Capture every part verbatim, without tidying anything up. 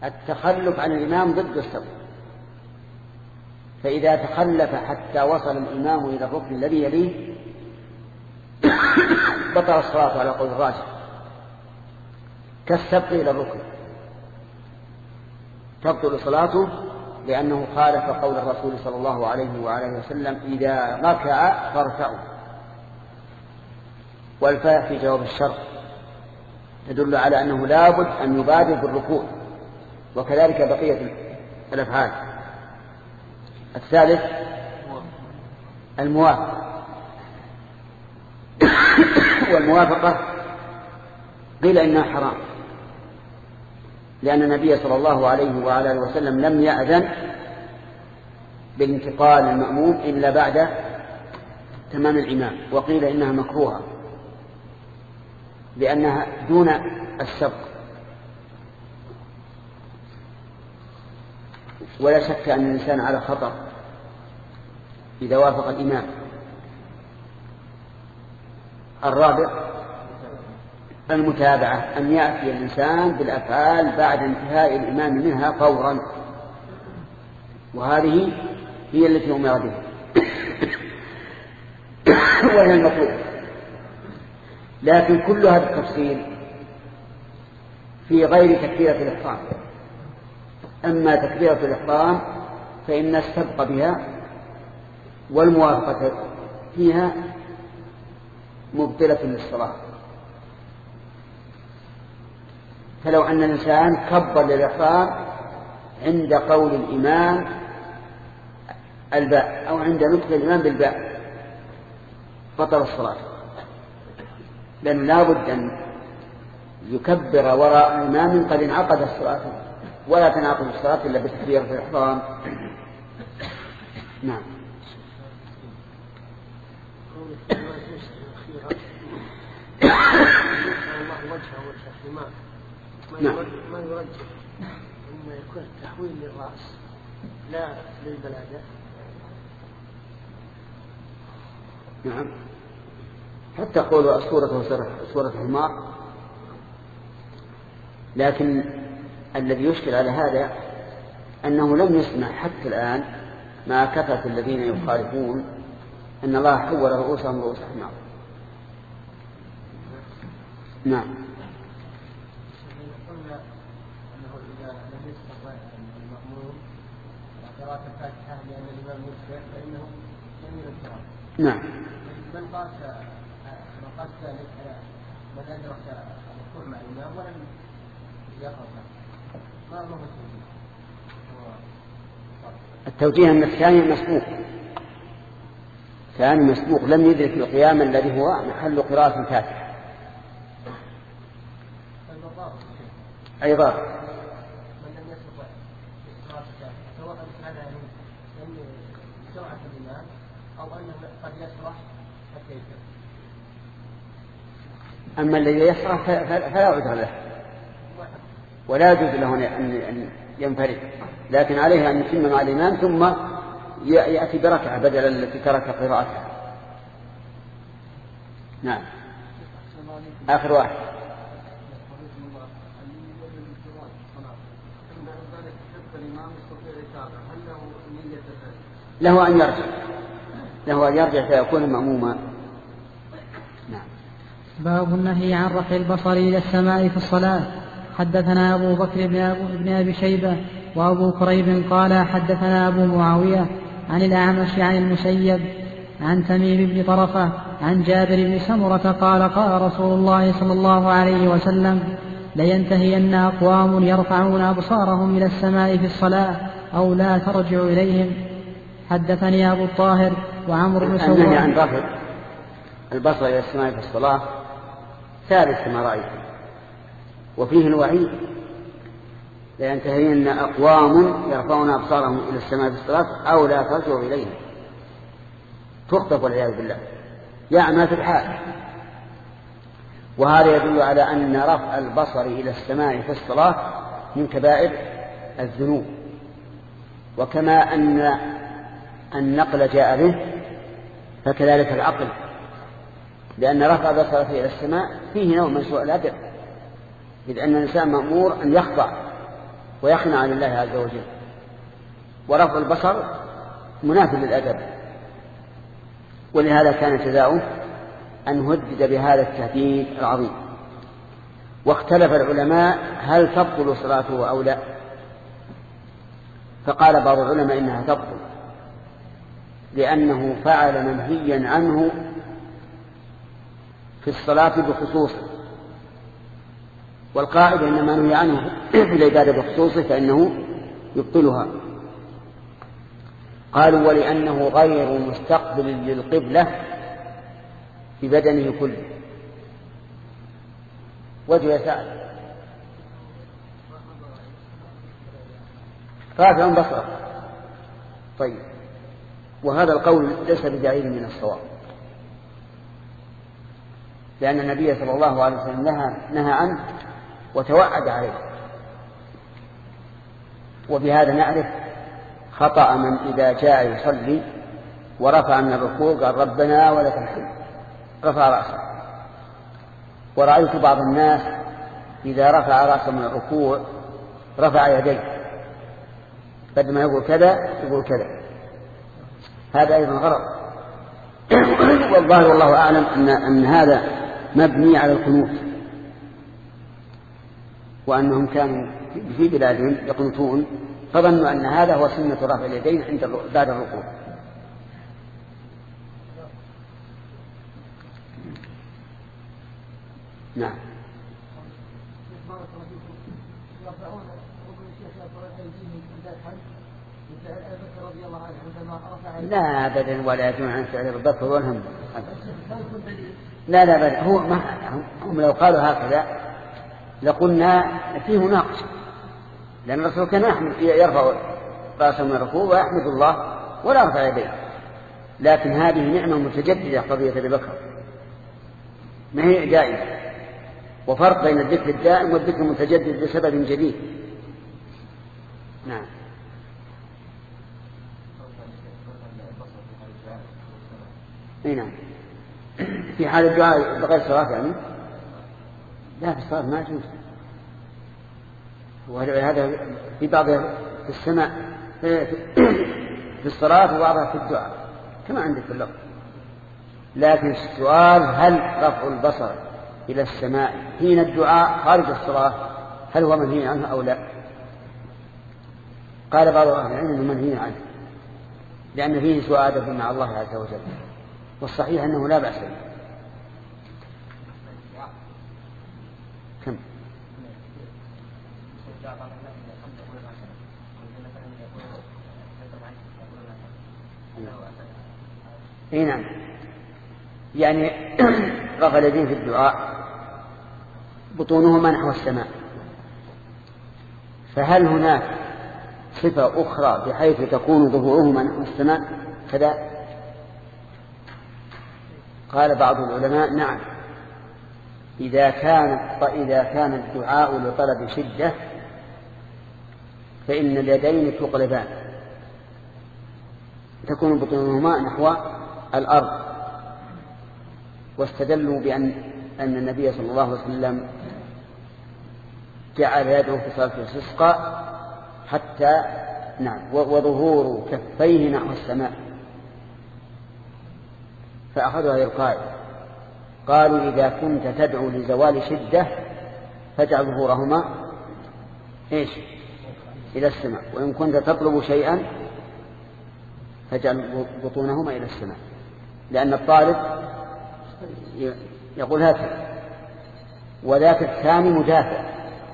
التخلف عن الإمام ضد الصف، فإذا تخلف حتى وصل الإمام إلى الركن الذي يليه بطل الصلاة على قول الراجح كالسبق إلى الركن، تبطل صلاته لأنه خالف قول الرسول صلى الله عليه وعليه وسلم إذا ركع فارفعوا، والفاء في جواب الشرط تدل على أنه لابد أن يبادر بالركوع، وكذلك بقية الأفعال. الثالث الموافقة، والموافقة قيل إنها حرام، لأن النبي صلى الله عليه وعلى آله وسلم لم يأذن بالانتقال المأموم إلا بعد تمام الإمام، وقيل إنها مكروهة لأنها دون السبق. ولا شك أن الإنسان على خطر إذا وافق الإمام. الرابع المتابعة، أن يأتي الإنسان بالأفعال بعد انتهاء الإمام منها فورا، وهذه هي التي أمر بها وهي المطلوب. لكن كل هذا التفصيل في غير تكبيرة الإحرام. أما تكبيرة الإحرام فإن السبق بها والموافقة فيها مبطلة للصلاة. فلو أن الإنسان كبر للإحرام عند قول الإمام الباء أو عند نطق الإمام بالباء بطل الصلاة، لأن لا بد أن يكبر وراء الإمام قد انعقد الصلاة، ولا تنعقد الصلاة إلا بتكبيرة الإحرام. نعم. نعم. ما يرجح أن يكون التحويل للرأس لا للبلادة. نعم. حتى قولوا صورة صورة حمار، لكن الذي يشكل على هذا أنه لم يسمع حتى الآن مع كثرة الذين يخالفون أن الله حول رؤوسهم رؤوس حمار. نعم. نعم. من قاس من قاس ذلك من أدرك الركوع مع الإمام ولم يقرأ ما هو التوجيه أن الثاني مسبوق، ثاني مسبوق لم يدرك القيام الذي هو محل قراءة الفاتحة. أيضا من لم يستطع قراءة الفاتحة سواء كان من سرعة الإمام أو أنه قد يسرح حتى يكمل. أما الذي يسرح فلا عذر له ولا يجوز له أن ينفرد، لكن عليه أن يتم مع الإمام ثم يأتي بركعة بدل التي ترك قراءتها. نعم. آخر واحد. له أن يرجع له أن يرجع فيكون مأموما. نعم. باب النهي عن رفع البصر إلى السماء في الصلاة. حدثنا أبو بكر بن أبي شيبة وأبو كريب قال حدثنا أبو معاوية عن الأعمش عن المسيب عن تميم بن طرفة عن جابر بن سمرة قال قال رسول الله صلى الله عليه وسلم لينتهين أقوام يرفعون أبصارهم إلى السماء في الصلاة أو لا ترجع إليهم. حدثني أبو الطاهر وعمر بن سواد. النهي عن رفع البصر إلى السماء في الصلاة ثالث كما رأيت، وفيه الوعيد لينتهين أقوام يرفعون أبصارهم إلى السماء في الصلاة أو لا ترجع إليهم، تخطف والعياذ بالله يعمى في الحال. وهذا يدل على أن رفع البصر إلى السماء في الصلاة من كبائر الذنوب، وكما أن النقل جاء به فكذلك العقل، لأن رفع البصر إلى السماء فيه نوع من سوء الأدب، إذ أن الإنسان مأمور أن يخضع ويخنع عن الله عز وجل. ورفع البصر منافي للأدب، ولهذا كان جزاؤه أن هدد بهذا التهديد العظيم. واختلف العلماء هل تبطل صلاته أو لا، فقال بعض العلماء إنها تبطل لأنه فعل منهيا عنه في الصلاة بخصوصه، والقائد إنما نهي عنه في العبادة بخصوصه فإنه يبطلها. قالوا ولأنه غير مستقبل للقبلة ببدنه كله. وجه يسأل رافع بصره. طيب، وهذا القول ليس بدليل من الصواب، لأن النبي صلى الله عليه وسلم نهى, نهى عنه وتوعد عليه. وبهذا نعرف خطأ من إذا جاء يصلي ورفع من الركوع قال ربنا ولك الحمد، رفع رأسه. ورأيت بعض الناس إذا رفع رأسه من الركوع رفع يديه، بدل ما يقول كذا يقول كذا، هذا أيضا غلط. والله والله أعلم أن, أن هذا مبني على القنوت، وأنهم كانوا في بلادهم يقنطون فظنوا أن هذا هو سنة رفع اليدين عند بعد الركوع. نعم. لا أبدا، ولا يجمع عن فعل البكر والهم. لا لا بل هو ما هم لو قالوا هكذا لقلنا فيه ناقص، لأن الرسول كان يرفع رأسه من الركوع ويحمد الله ولا يرفع يديه. لكن هذه نعمة متجددة قضية أبي بكر، ما هي دائمة، وفرق بين الذكر الدائم والذكر المتجدد بسبب جديد. نعم. اي نعم. في حال الدعاء بغير صلاة يعني لا، في الصلاة ما يجوز. وهذا في بعض في السماء في الصلاة وبعضها في الدعاء كما عندك في اللفظ. لكن السؤال هل رفع البصر إلى السماء حين الدعاء خارج الصلاة هل هو منهي عنه أو لا؟ قال بعض أهل العلم أنه منهي عنه لأن فيه سوء أدب مع الله عز وجل، والصحيح أنه لا بأس به. كم؟ اي نعم. يعني رفع اليدين في الدعاء بطونهما نحو السماء، فهل هناك صفة أخرى بحيث تكون ظهورهما نحو السماء كذا؟ قال بعض العلماء نعم، إذا كان إذا كان الدعاء لطلب شدة فإن اليدين تقلبان تكون بطونهما نحو الأرض. واستدلوا بأن أن النبي صلى الله عليه وسلم جعل يده في صلاة الاستسقاء حتى نعم وظهور كفيه نحو السماء، فأخذوا هذه القاعدة. قالوا إذا كنت تدعو لزوال شدة فاجعل ظهورهما إيش إلى السماء، وإن كنت تطلب شيئا فاجعل بطونهما إلى السماء، لأن الطالب يقول هكذا وذاك الثاني مدافع،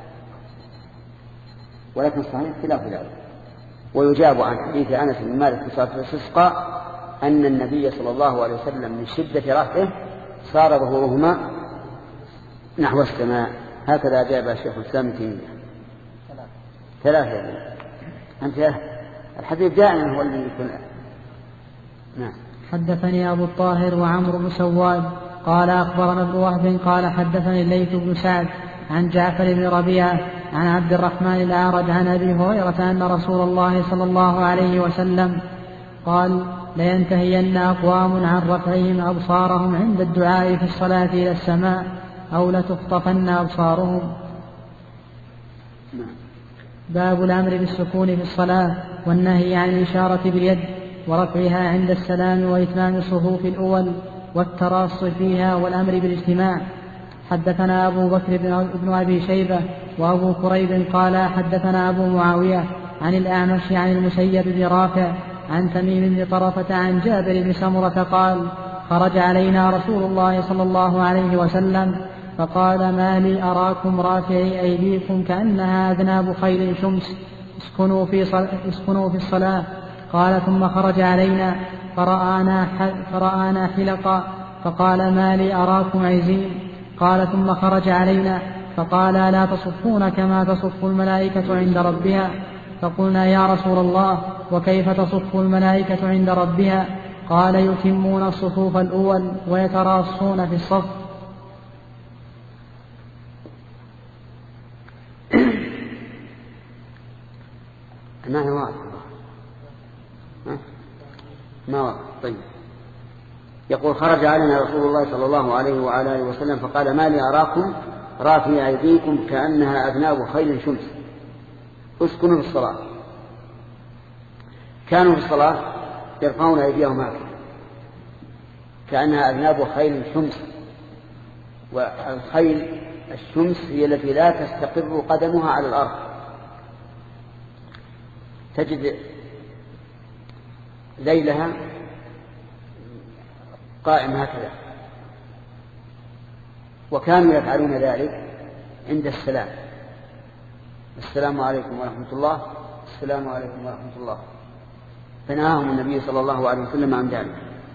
ولكن صحيح خلاف ذلك. ويجاب عن حديث أنس بن مالك في صلاة الاستسقاء أن النبي صلى الله عليه وسلم من شدة رفعه صار ظهورهما نحو السماء. هكذا جاب الشيخ الإسلام تيمية. ثلاثة. أنت الحديث دائما هو اللي يكون. نعم. حدثني أبو الطاهر وعمرو بن سواد قال أخبرنا ابن وهب قال حدثني الليث بن سعد عن جعفر بن ربيعة عن عبد الرحمن الأعرج عن أبي هريرة أن رسول الله صلى الله عليه وسلم قال لينتهين أقوام عن رفعهم أبصارهم عند الدعاء في الصلاة إلى السماء أو لتخطفن أبصارهم. باب الأمر بالسكون في الصلاة والنهي عن الإشارة باليد ورفعها عند السلام وإتمام الصفوف الأول والتراص فيها والأمر بالاجتماع. حدثنا أبو بكر بن أبي شيبة وأبو كريب قال حدثنا أبو معاوية عن الأعمش عن المسيب بن رافع عن تميم بن طرفة عن جابر بن سمرة قال خرج علينا رسول الله صلى الله عليه وسلم فقال ما لي أراكم رافعي أيديكم كأنها أذناب خيل شمس اسكنوا في, صل... اسكنوا في الصلاة. قال ثم خرج علينا فرآنا, ح... فرآنا حلقا فقال ما لي أراكم عزين. قال ثم خرج علينا فقال لا تصفون كما تصف الملائكة عند ربها. فقلنا يا رسول الله وكيف تصف الملائكة عند ربها؟ قال يتمون الصفوف الأول ويتراصون في الصف. ما هي واضح ما واضح. طيب يقول خرج علينا رسول الله صلى الله عليه وعلى آله وسلم فقال ما لي أراكم رافعي أيديكم كأنها أذناب خيل شمس اسكنوا في الصلاة. كانوا في الصلاة يرفعون أيديهم هكذا كأنها أذناب خيل شمس. والخيل الشمس هي التي لا تستقر قدمها على الأرض، تجد ذيلها قائم هكذا. وكانوا يفعلون ذلك عند السلام السلام عليكم ورحمة الله السلام عليكم ورحمة الله، فنهاهم النبي صلى الله عليه وسلم عن ذلك.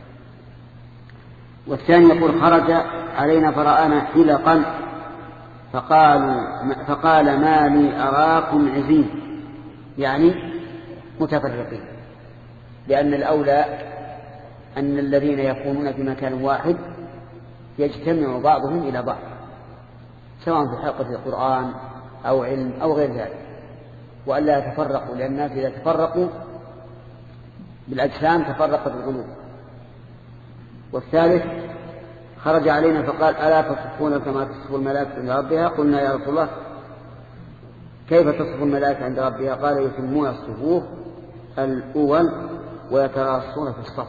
والثاني يقول خرج علينا فرآنا حلقا فقالوا فقال ما لي أراكم عزين، يعني متفرقين، لأن الأولى أن الذين يكونون في مكان واحد يجتمع بعضهم إلى بعض سواء في حلقة القرآن أو علم أو غير ذلك، وألا يتفرقوا، لأن الناس إذا تفرقوا بالأجسام تفرقت القلوب. والثالث خرج علينا فقال ألا تصفون كما تصف الملائكة عند ربها؟ قلنا يا رسول الله كيف تصف الملائكة عند ربها؟ قال يتمون الصفوف الأول ويتراصون في الصف.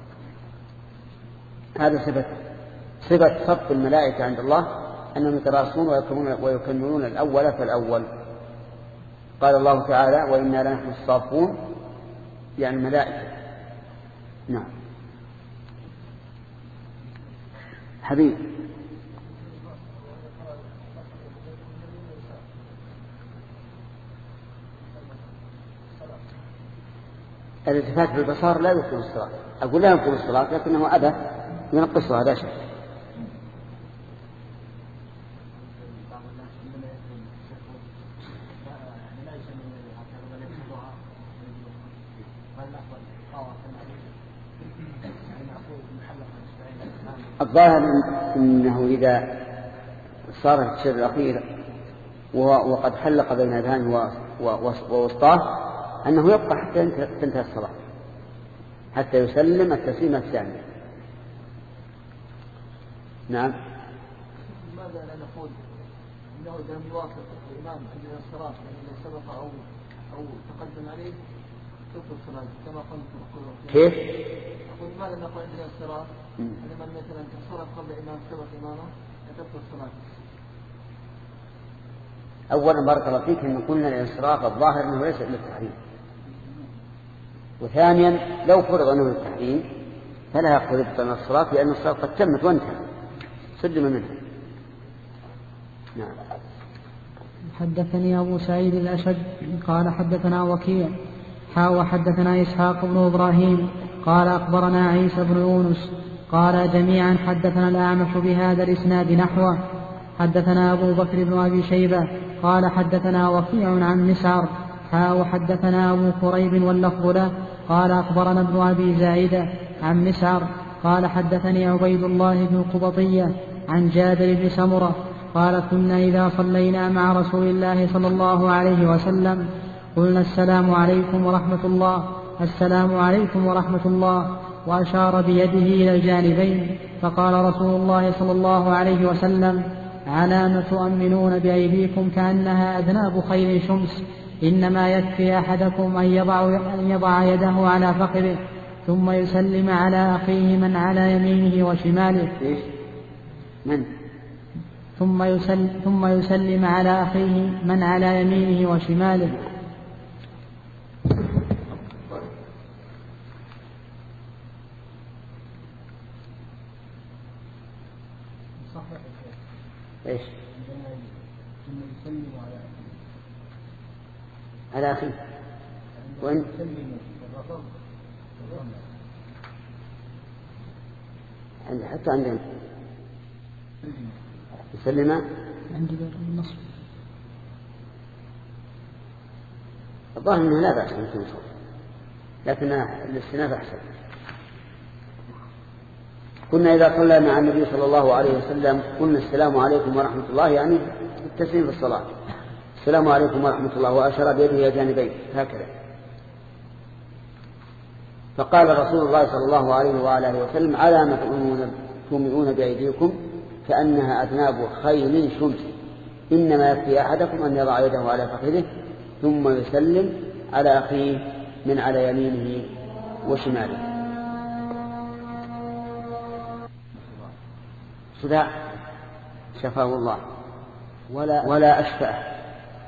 هذا صفة صفة صف الملائكة عند الله أنهم يتراصون ويكملون الأول فالأول. قال الله تعالى وإنا لنحن الصافون، يعني الملائكة. نعم حبيب. الالتفات بالبصر لا يبطل الصلاة. أقول لا يبطل الصلاة لكنه أبى ينقصها هذا شيء. الظاهر إنه إذا صار الشر الأخير وقد حلق بين أذهانه ووسطاه أنه يبقى حتى تنتهي الصلاة حتى يسلم التسليم الثاني. نعم. ماذا لا نقول إنه إذا لم يوافق الإمام عند الصلاة الذي سبق أو أو تقدم عليه تبطل الصلاة كما قلت. كيف؟ أقول ماذا نقول عند الصلاة لمن مثلا تصرف قبل الإمام سبق إمامه تبطل الصلاة. أولا بارك الله فيك أن قلنا الانصراف الظاهر أنه ليس للتحريم، وثانيا لو فرض أنه للتحريم فلا يقبل يبطل الصلاة لأن الصلاة قد تمت وانتهى سلم منها. نعم. حدثني أبو سعيد الأشج قال حدثنا وكيع حا وحدثنا إسحاق بن إبراهيم قال أخبرنا عيسى بن يونس قال جميعا حدثنا الأعمش بهذا الإسناد نحوه. حدثنا أبو بكر بن أبي شيبة قال حدثنا وكيع عن مسعر حا وحدثنا أبو كريب واللفظ له قال أخبرنا ابن أبي زائدة عن مسعر قال حدثني عبيد الله بن القبطية عن جابر بن سمرة قال كنا إذا صلينا مع رسول الله صلى الله عليه وسلم قلنا السلام عليكم ورحمة الله السلام عليكم ورحمة الله، وأشار بيده إلى الجانبين، فقال رسول الله صلى الله عليه وسلم على ما تؤمنون بأيديكم كأنها أذناب خيل شمس إنما يكفي أحدكم أن يضع, أن يضع يده على فخذه ثم يسلم على أخيه من على يمينه وشماله من؟ ثم, يسل ثم يسلم على أخيه من على يمينه وشماله. ايش؟ على أخيه وين؟ عند حتى عندنا يسلم عندي بالنصب الظاهر انه لا بأس ان تنصب لكن الاستئناف احسن. كنا إذا صلى مع النبي صلى الله عليه وسلم قلنا السلام عليكم ورحمة الله يعني التسليم في الصلاة السلام عليكم ورحمة الله وأشار بيده إلى جانبين هكذا. فقال رسول الله صلى الله عليه وآله وسلم على ما تؤمنون بأيديكم كأنها أذناب خيل شمس إنما يكفي أحدكم أن يضع يده على فخذه ثم يسلم على أخيه من على يمينه وشماله. صداع شفاه الله ولا, ولا أشفاه.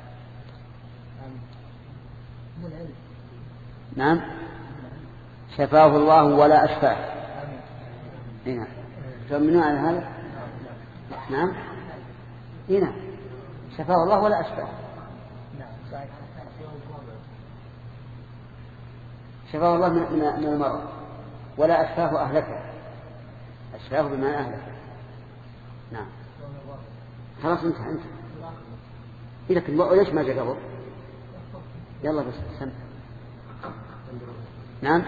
نعم شفاه الله ولا أشفاه. هنا تؤمنون على هذا؟ نعم هنا شفاه الله ولا أشفاه. شفاه الله من, من المرض ولا أشفاه أهلكه. أشفاه بما أهلكه. نعم خلاص انتهى انت إذا كنت ليش ما جاء قبل؟ يلا بس سم. نعم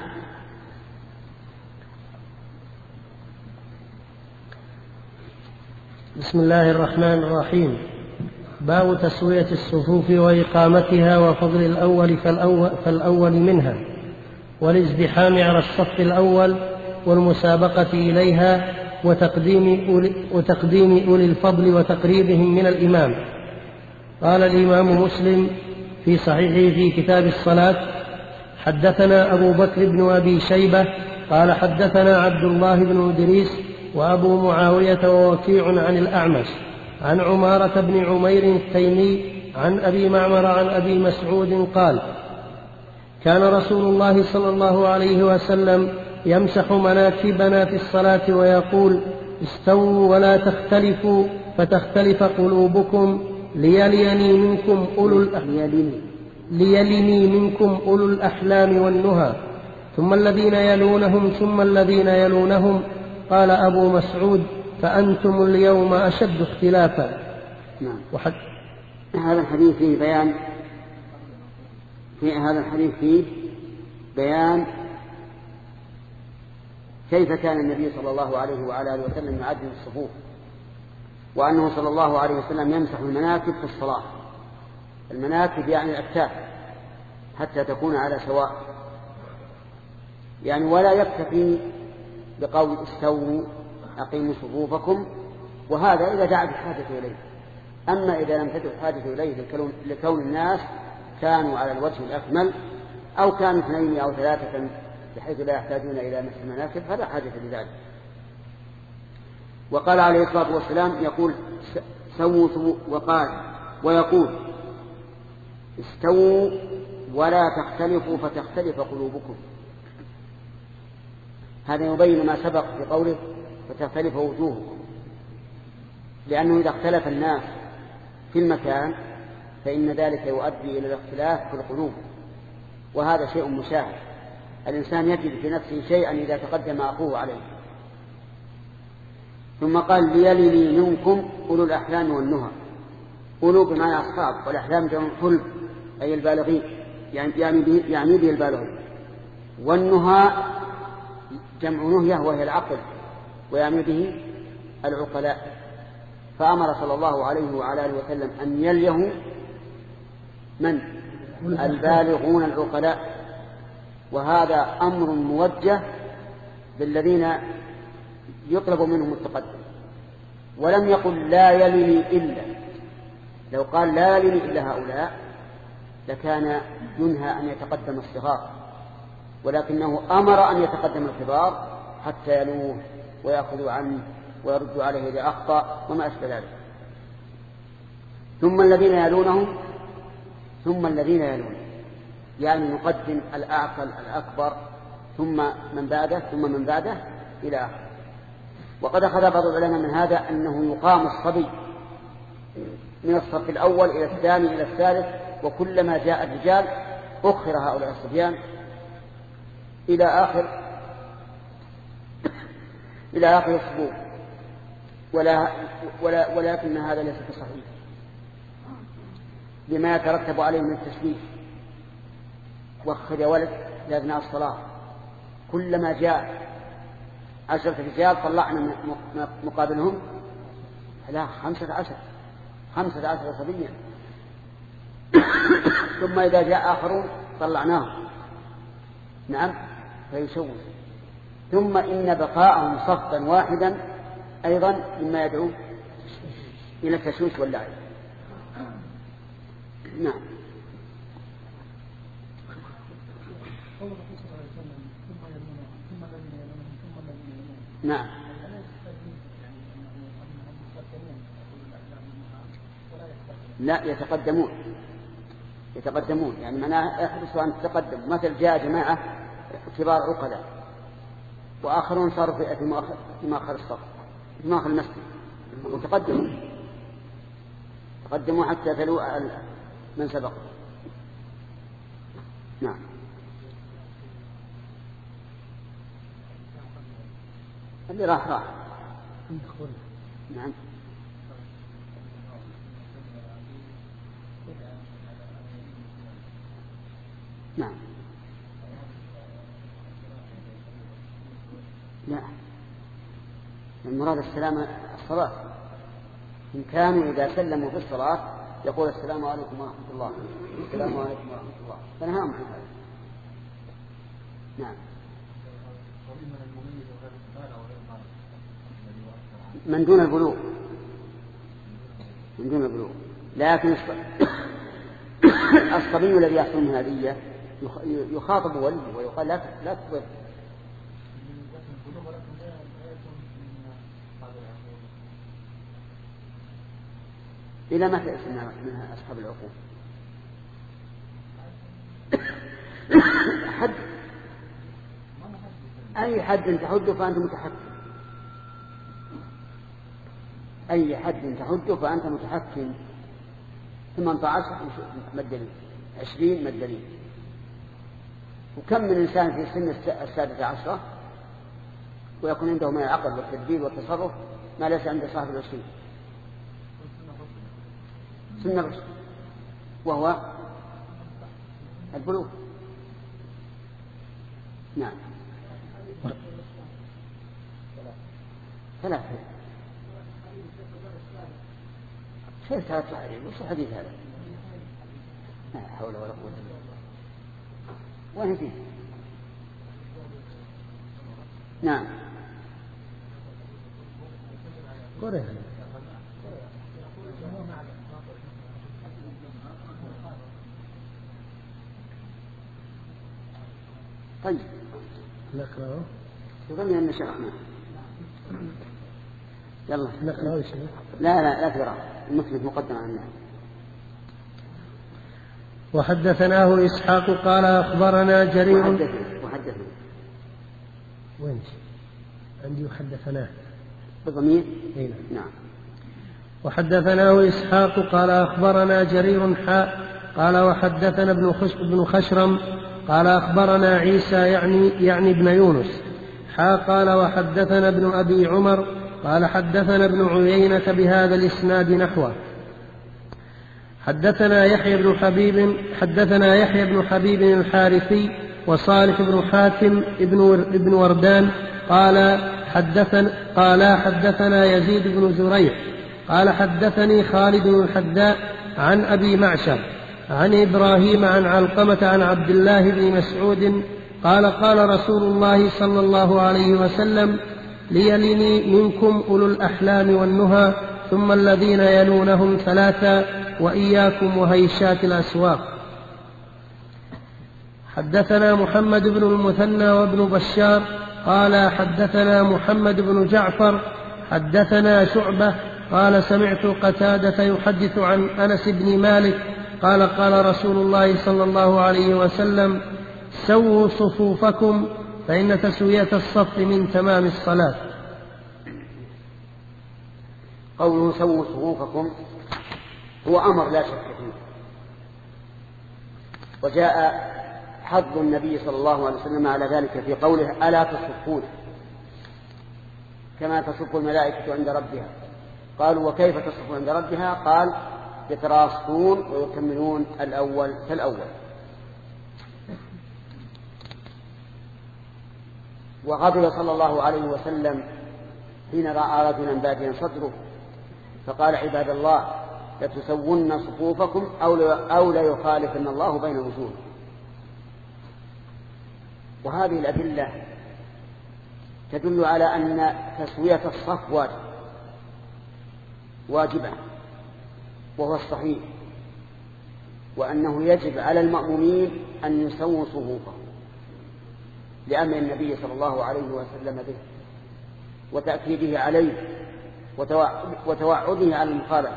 بسم الله الرحمن الرحيم. باب تسوية الصفوف وإقامتها وفضل الأول فالأول, فالأول منها والازدحام على الصف الأول والمسابقة إليها وتقديم أولي, وتقديم أولي الفضل وتقريبهم من الإمام. قال الإمام مسلم في صحيحه في كتاب الصلاة حدثنا أبو بكر بن أبي شيبة قال حدثنا عبد الله بن إدريس وأبو معاوية ووكيع عن الأعمش عن عمارة بن عمير التيمي عن أبي معمر عن أبي مسعود قال كان رسول الله صلى الله عليه وسلم يمسح مناكبنا في الصلاة ويقول استووا ولا تختلفوا فتختلف قلوبكم ليليني منكم أولو ليلني منكم أولو الأحلام والنهى ثم الذين يلونهم ثم الذين يلونهم. قال أبو مسعود فأنتم اليوم أشد اختلافا. نعم. وحد... هذا الحديث فيه بيان في هذا الحديث فيه بيان كيف كان النبي صلى الله عليه وعلى آله وسلم يعدل الصفوف وأنه صلى الله عليه وسلم يمسح المناكب في الصلاة. المناكب يعني الأكتاف حتى تكون على سواء يعني ولا يكتفي بقول استووا أقيموا صفوفكم وهذا إذا دعت الحاجة إليه. أما إذا لم تدع الحاجة إليه لكون الناس كانوا على الوجه الأكمل أو كانوا اثنين أو ثلاثة بحيث لا يحتاجون إلى مسح المناكب فلا حاجة لذلك. وقال عليه الصلاة والسلام يقول سووا وقال ويقول استووا ولا تختلفوا فتختلف قلوبكم. هذا يبين ما سبق في قوله فتختلف وجوهكم لأنه إذا اختلف الناس في المكان فإن ذلك يؤدي إلى الاختلاف في القلوب وهذا شيء مشاهد. الإنسان يجد في نفسه شيئا إذا تقدم أخوه عليه. ثم قال ليلني منكم أولو الأحلام والنهى. أولو بمعنى أصحاب والأحلام جمع حلم أي البالغين يعني به, يعني به البالغين والنهى جمع نهية وهي العقل ويعني به العقلاء. فأمر صلى الله عليه وعلى آله وسلم أن يليه من البالغون العقلاء وهذا أمر موجه بالذين يطلب منهم التقدم ولم يقل لا يلني إلا، لو قال لا يلني إلا هؤلاء لكان ينهى أن يتقدم الصغار، ولكنه أمر أن يتقدم الكبار حتى يلوه ويأخذوا عنه ويردوا عليه إذا أخطأ وما أشبه ذلك. ثم الذين يلونهم ثم الذين يلون، يعني نقدم الأعقل الأكبر ثم من بعده ثم من بعده إلى آخر. وقد أخذ بعض العلماء من هذا أنه يقام الصبي من الصف الأول إلى الثاني إلى الثالث، وكلما جاء الرجال أخر هؤلاء الصبيان إلى آخر إلى آخر الصفوف، ولا ولا ولكن هذا ليس بصحيح بما يترتب عليه من التشبيه. وخر يا ولد لأبناء الصلاة، كلما جاء عشرة رجال طلعنا مقابلهم لا خمسة عشر خمسة عشر صبيا، ثم إذا جاء آخرون طلعناهم، نعم فيشوش. ثم إن بقاءهم صفا واحدا أيضا مما يدعو إلى التشويش واللعب. نعم. نعم لا يتقدمون يتقدمون يعني معناها يحرصوا أن تتقدم. مثل جاء جماعة كبار عقلاء وآخرون صاروا في مؤخر الصف في مؤخر المسجد وتقدموا تقدموا حتى تلو من سبق. نعم. اللي راح راح. نعم. نعم. لا المراد السلام الصلاة، إن كانوا إذا سلموا في الصلاة يقول السلام عليكم ورحمة الله السلام عليكم ورحمة الله فنهاهم عن هذا. نعم. من دون البلوغ من دون البلوغ لكن الصبي الذي يحصل من هدية يخاطب والده ويقال لا لا تضر. إلى متى اسمنا منها أصحاب العقول؟ حد أي حد تحده فأنت متحكم، أي حد تحده فأنت متحكم. ثمانية عشر ما الدليل؟ عشرين ما الدليل؟ وكم من إنسان في سن السادسة عشرة ويكون عنده من العقل والتدبير والتصرف ما ليس عند صاحب العشرين سن الرشد وهو البلوغ. نعم. ثلاثة كيف ثلاثة حديث؟ وش الحديث هذا؟ لا حول ولا قوة إلا بالله. وين فيه؟ نعم. قرأ. طيب نقرأه. يظن أن شرحنا. يلا نقرأه شيء. لا لا لا تقرأ المسلم مقدم عنه. وحدثناه إسحاق قال أخبرنا جرير. وحدثنا وين عندي وحدثناه بضمير. نعم. وحدثناه إسحاق قال أخبرنا جرير حاء قال وحدثنا ابن بن خشرم قال أخبرنا عيسى يعني يعني ابن يونس حاء قال وحدثنا ابن أبي عمر قال حدثنا ابن عيينة بهذا الإسناد نحوه. حدثنا يحيى بن حبيب حدثنا يحيى بن حبيب الحارثي وصالح بن حاتم ابن ابن وردان قال حدثنا قال حدثنا يزيد بن زريع قال حدثني خالد بن الحذاء عن أبي معشر عن إبراهيم عن علقمة عن عبد الله بن مسعود قال قال رسول الله صلى الله عليه وسلم ليلني منكم أولو الأحلام والنهى ثم الذين يلونهم ثلاثا وإياكم وهيشات الأسواق. حدثنا محمد بن المثنى وابن بشار قال حدثنا محمد بن جعفر حدثنا شعبة قال سمعت قتادة يحدث عن أنس بن مالك قال قال رسول الله صلى الله عليه وسلم سووا صفوفكم فإن تسوية الصف من تمام الصلاة. قوله سووا صفوفكم هو أمر لا شك فيه، وجاء حض النبي صلى الله عليه وسلم على ذلك في قوله ألا تصفون كما تصف الملائكة عند ربها. قالوا وكيف تصف عند ربها؟ قال يتراصون ويكملون الأول فالأول. وغضب صلى الله عليه وسلم حين رأى رجلا باديا صدره فقال عباد الله لتسون صفوفكم أو لا يخالفن الله بين وجوهكم. وهذه الأدلة تدل على أن تسوية الصف واجب واجبة وهو الصحيح، وأنه يجب على المأمومين أن يسووا صفوفهم لأمر النبي صلى الله عليه وسلم به وتأكيده عليه وتوعده على المخالفة.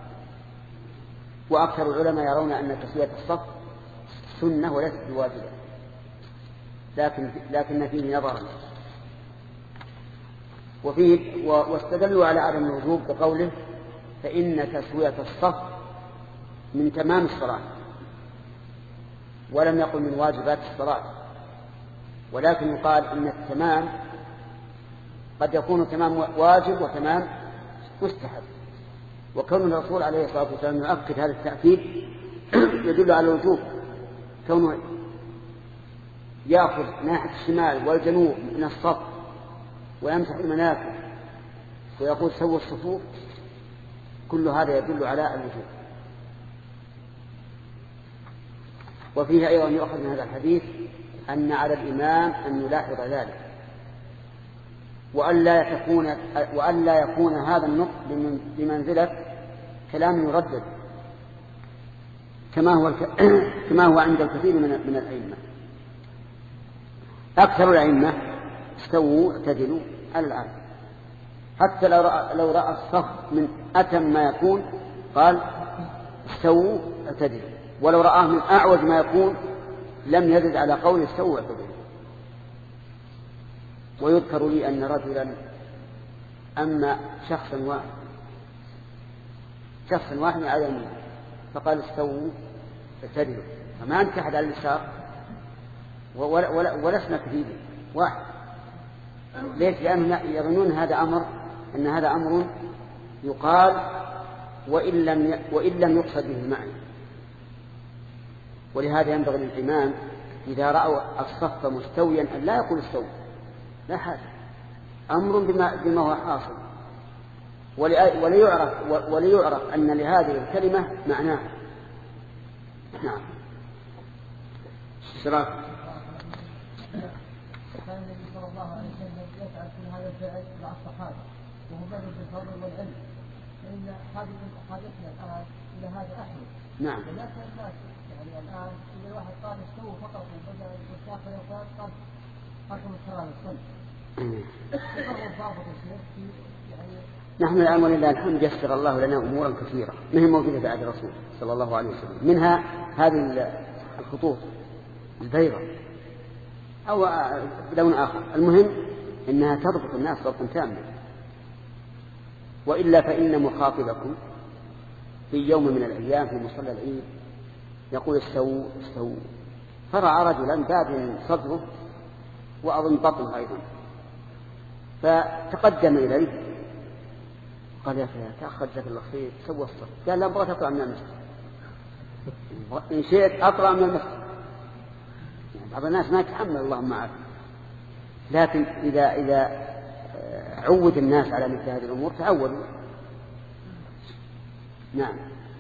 وأكثر العلماء يرون أن تسوية الصف سنة وليست بواجبة، لكن لكن فيه نظرا. وفيه واستدلوا على عدم الوجوب بقوله فإن تسوية الصف من تمام الصلاة، ولم يقل من واجبات الصلاة، ولكن يقال إن التمام قد يكون تمام واجب وتمام مستحب. وكون الرسول عليه الصلاة والسلام يؤكد هذا التأكيد يدل على الوجوب، كونه يأخذ ناحية الشمال والجنوب من الصف ويمسح المناكب ويقول سووا الصفوف، كل هذا يدل على الوجوب. وفيه أيضا يؤخذ من هذا الحديث أن على الإمام أن يلاحظ ذلك، وأن لا يكون, وأن لا يكون هذا النطق بمنزلة كلام يردد كما هو, كما هو عند الكثير من, من الأئمة. أكثر الأئمة استووا اعتدلوا على العادة، حتى لو رأى, لو رأى الصف من أتم ما يكون قال استووا اعتدلوا، ولو رآه من أعوج ما يكون لم يزد على قول استووا اعتدلوا. ويذكر لي أن رجلا أما شخصا واحد شخصا واحد على يمين فقال استووا اعتدلوا، فما انت أحد على اليسار ولسنا كثير واحد. ليش؟ لأنهم يظنون هذا أمر أن هذا أمر يقال وإن لم وإن لم يقصد به المعنى. ولهذا ينبغي للإمام إذا رأوا الصف مستويا أن لا يقول استووا، لا حاجة، أمر بما, بما هو حاصل، وليعرف, وليعرف أن لهذه الكلمة معناها. نعم. شراف كان النبي صلى الله عليه وسلم يفعل في هذا الفعل مع الصحابة وهم بدوا بالفضل والعلم، فإن حاجتنا الآن إلى هذا أحمد. نعم. ولكن الناس يعني الآن إذا واحد قال استووا فقط وبدأ الشافعي يقول قال حكم الصلاة الصلاة. نحن الآن ولله الحمد يسر الله لنا أمورا كثيرة ما هي موجودة بعد الرسول صلى الله عليه وسلم، منها هذه الخطوط البيضاء أو لون آخر، المهم إنها تضبط الناس ضبطا تاما. وإلا فإن مخاطبكم في يوم من الأيام في مصلى العيد يقول استووا استووا، فرأى رجلا باد صدره وأظن بطنه أيضا، فتقدم إليه قال يا أخي تأخذ جزاك الله خير سوى الصف. قال لا أبغى أطلع من المسجد، إن شئت أطلع من المسجد. يعني بعض الناس ما يتحمل اللهم عافية، لكن إذا إذا عود الناس على مثل هذه الأمور تعودوا. نعم.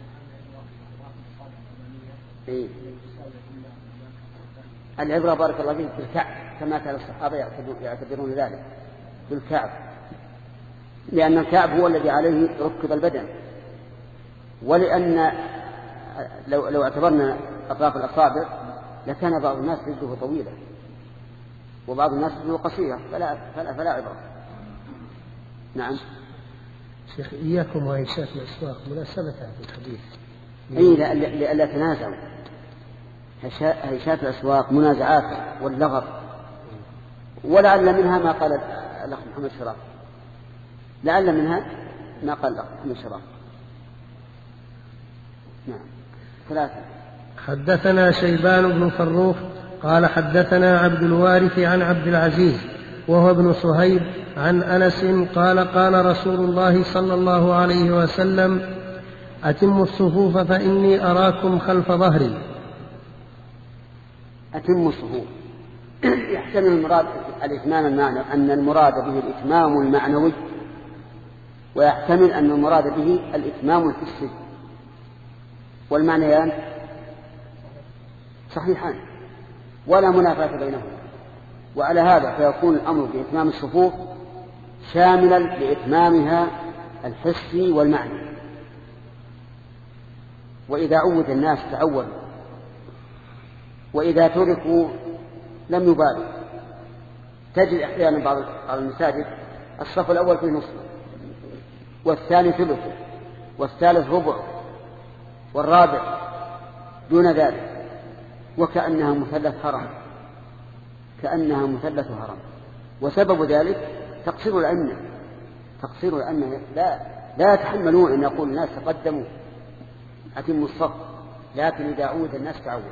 إيه؟ العبرة بارك الله فيك بالكعب كما كان الصحابة يعتبرون ذلك. بالكعب، لأن الكعب هو الذي عليه ركب البدن، ولأن لو, لو اعتبرنا أطراف الأصابع لكان بعض الناس رجله طويلة وبعض الناس رجله قصيرة، فلا, فلا, فلا عبرة. نعم. شيخ إياكم وهيشات الأسواق مناسبتها في الحديث. أي لألا تنازعوا، هيشات الأسواق منازعات واللغط، ولعل منها ما قال الأخ محمد شراف، لعل منها ما قال الأخ محمد شراف. نعم. ثلاثة. حدثنا شيبان بن فروخ قال حدثنا عبد الوارث عن عبد العزيز وهو ابن صهيب عن أنس قال قال رسول الله صلى الله عليه وسلم أتموا الصفوف فإني أراكم خلف ظهري. أتموا الصفوف يحتمل المراد الإتمام المعنى أن المراد به الإتمام المعنوي، ويحتمل أن المراد به الإتمام الحسي، والمعنيان صحيحان ولا منافاة بينهما. وعلى هذا فيكون الأمر بإتمام الصفوف شاملا لإتمامها الحسي والمعنى. وإذا عود الناس تعودوا، وإذا تركوا لم يبالوا. تجد أحيانا بعض المساجد الصف الأول فيه نصف، والثاني ثلثه، والثالث ربع، والرابع دون ذلك، وكأنها مثلث هرم، كأنها مثلث هرم. وسبب ذلك تقصير الأئمة، تقصير الأئمة لا لا يتحملون أن يقول الناس تقدموا أتموا الصف، لكن إذا عود الناس تعود.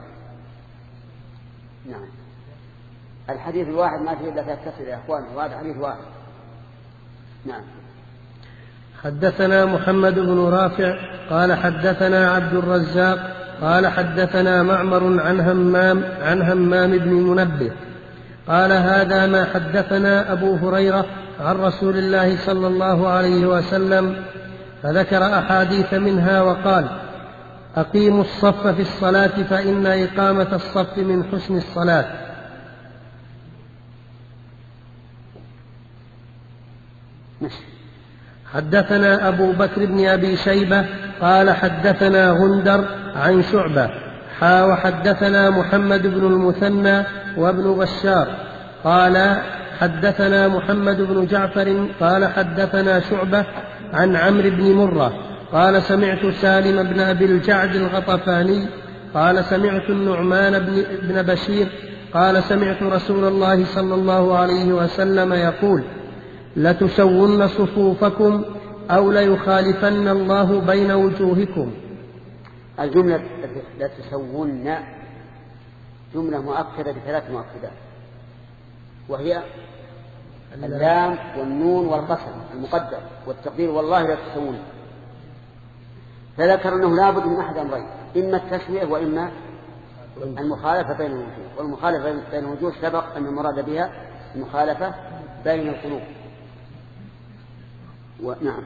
نعم. الحديث الواحد ما فيه إلا فيتصل يا أخوان، وهذا حديث واحد. نعم. حدثنا محمد بن رافع قال حدثنا عبد الرزاق قال حدثنا معمر عن همام عن همام بن منبه قال هذا ما حدثنا أبو هريرة عن رسول الله صلى الله عليه وسلم، فذكر أحاديث منها وقال أقيموا الصف في الصلاة فإن إقامة الصف من حسن الصلاة. حدثنا أبو بكر بن أبي شيبة قال حدثنا غندر عن شعبة حا وحدثنا محمد بن المثنى وابن بشار قال حدثنا محمد بن جعفر قال حدثنا شعبة عن عمرو بن مرة قال سمعت سالم بن أبي الجعد الغطفاني قال سمعت النعمان بن بشير قال سمعت رسول الله صلى الله عليه وسلم يقول لتسون صفوفكم أو ليخالفن الله بين وجوهكم. الجملة لتسون جملة مؤكدة بثلاث مؤكدات، وهي اللام والنون والقسم المقدر والتقدير والله لا تسون. فذكر أنه لا بد من أحد أمرين، إما التسوية وإما المخالفة بين الوجوه. والمخالفة بين الوجوه سبق أن المراد بها المخالفة بين القلوب. ونعم.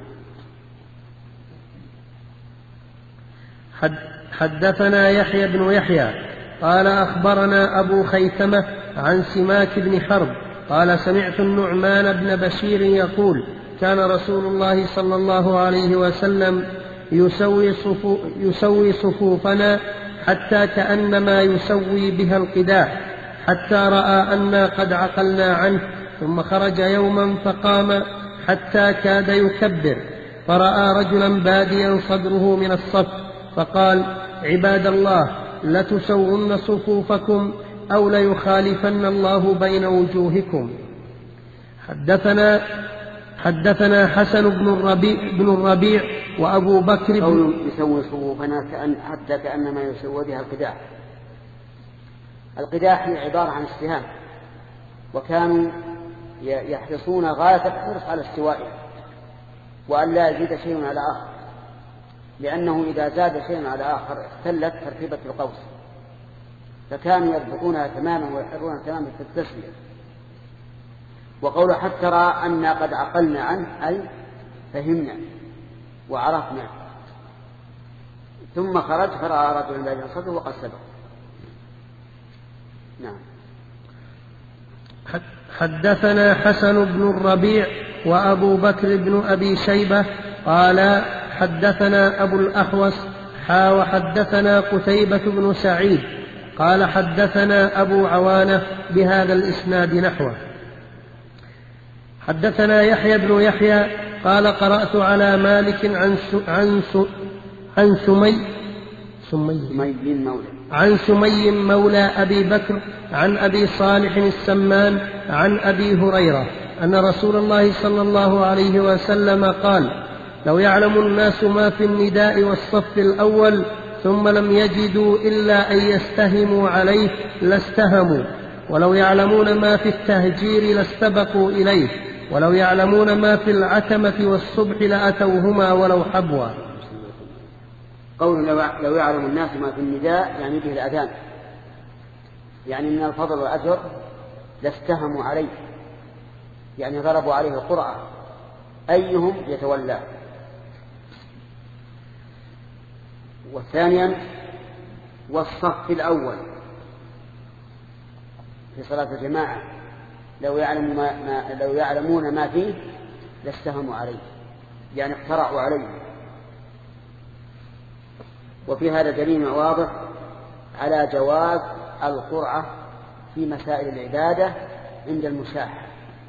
حدثنا يحيى بن يحيى قال أخبرنا أبو خيثمة عن سماك بن حرب قال سمعت النعمان بن بشير يقول كان رسول الله صلى الله عليه وسلم يسوي, صفو يسوي صفوفنا حتى كأنما يسوي بها القداح، حتى رأى أنا قد عقلنا عنه، ثم خرج يوما فقام حتى كاد يكبر، فرأى رجلا باديا صدره من الصف، فقال عباد الله لتسون صفوفكم أو ليخالفن الله بين وجوهكم. حدثنا حدثنا حسن بن الربيع, بن الربيع وأبو بكر بن يسوي صفوفنا كأن حتى كأنما يسوي بها القداح. القداح هي عبارة عن السهام، وكانوا يحرصون غاية الحرص على استوائه وأن لا يزيد شيء على آخر، لأنه إذا زاد شيء على آخر اختلت ترتيبة القوس، فكانوا يضبطونها تماما ويحرونها تماما في التسوية. وقول حتى رأى أن قد عقلنا عنه أي فهمنا وعرفنا، ثم خرج فرأى رجلا باديا صدره وقد سبق. نعم. حدثنا حسن بن الربيع وأبو بكر بن أبي شيبة قال حدثنا أبو الأحوص حا وحدثنا قتيبة بن سعيد قال حدثنا أبو عوانة بهذا الإسناد نحوه. حدثنا يحيى بن يحيى قال قرأت على مالك عن عن عن سمي سمي مولى عن سمي مولى أبي بكر عن أبي صالح السمان عن أبي هريرة أن رسول الله صلى الله عليه وسلم قال: لو يعلم الناس ما في النداء والصف الأول ثم لم يجدوا إلا أن يستهموا عليه لاستهموا، ولو يعلمون ما في التهجير لاستبقوا إليه، ولو يعلمون ما في العتمة والصبح لأتوهما ولو حبوا. قول لو يعلم الناس ما في النداء يعني به الأذان، يعني من الفضل والأجر لاستهموا عليه، يعني ضربوا عليه القرعة أيهم يتولى. وثانيا والصف الأول في صلاة الجماعة لو يعلم ما ما لو يعلمون ما فيه لاستهموا عليه، يعني اقترعوا عليه. وفي هذا دليل واضح على جواز القرعة في مسائل العبادة عند المشاحة،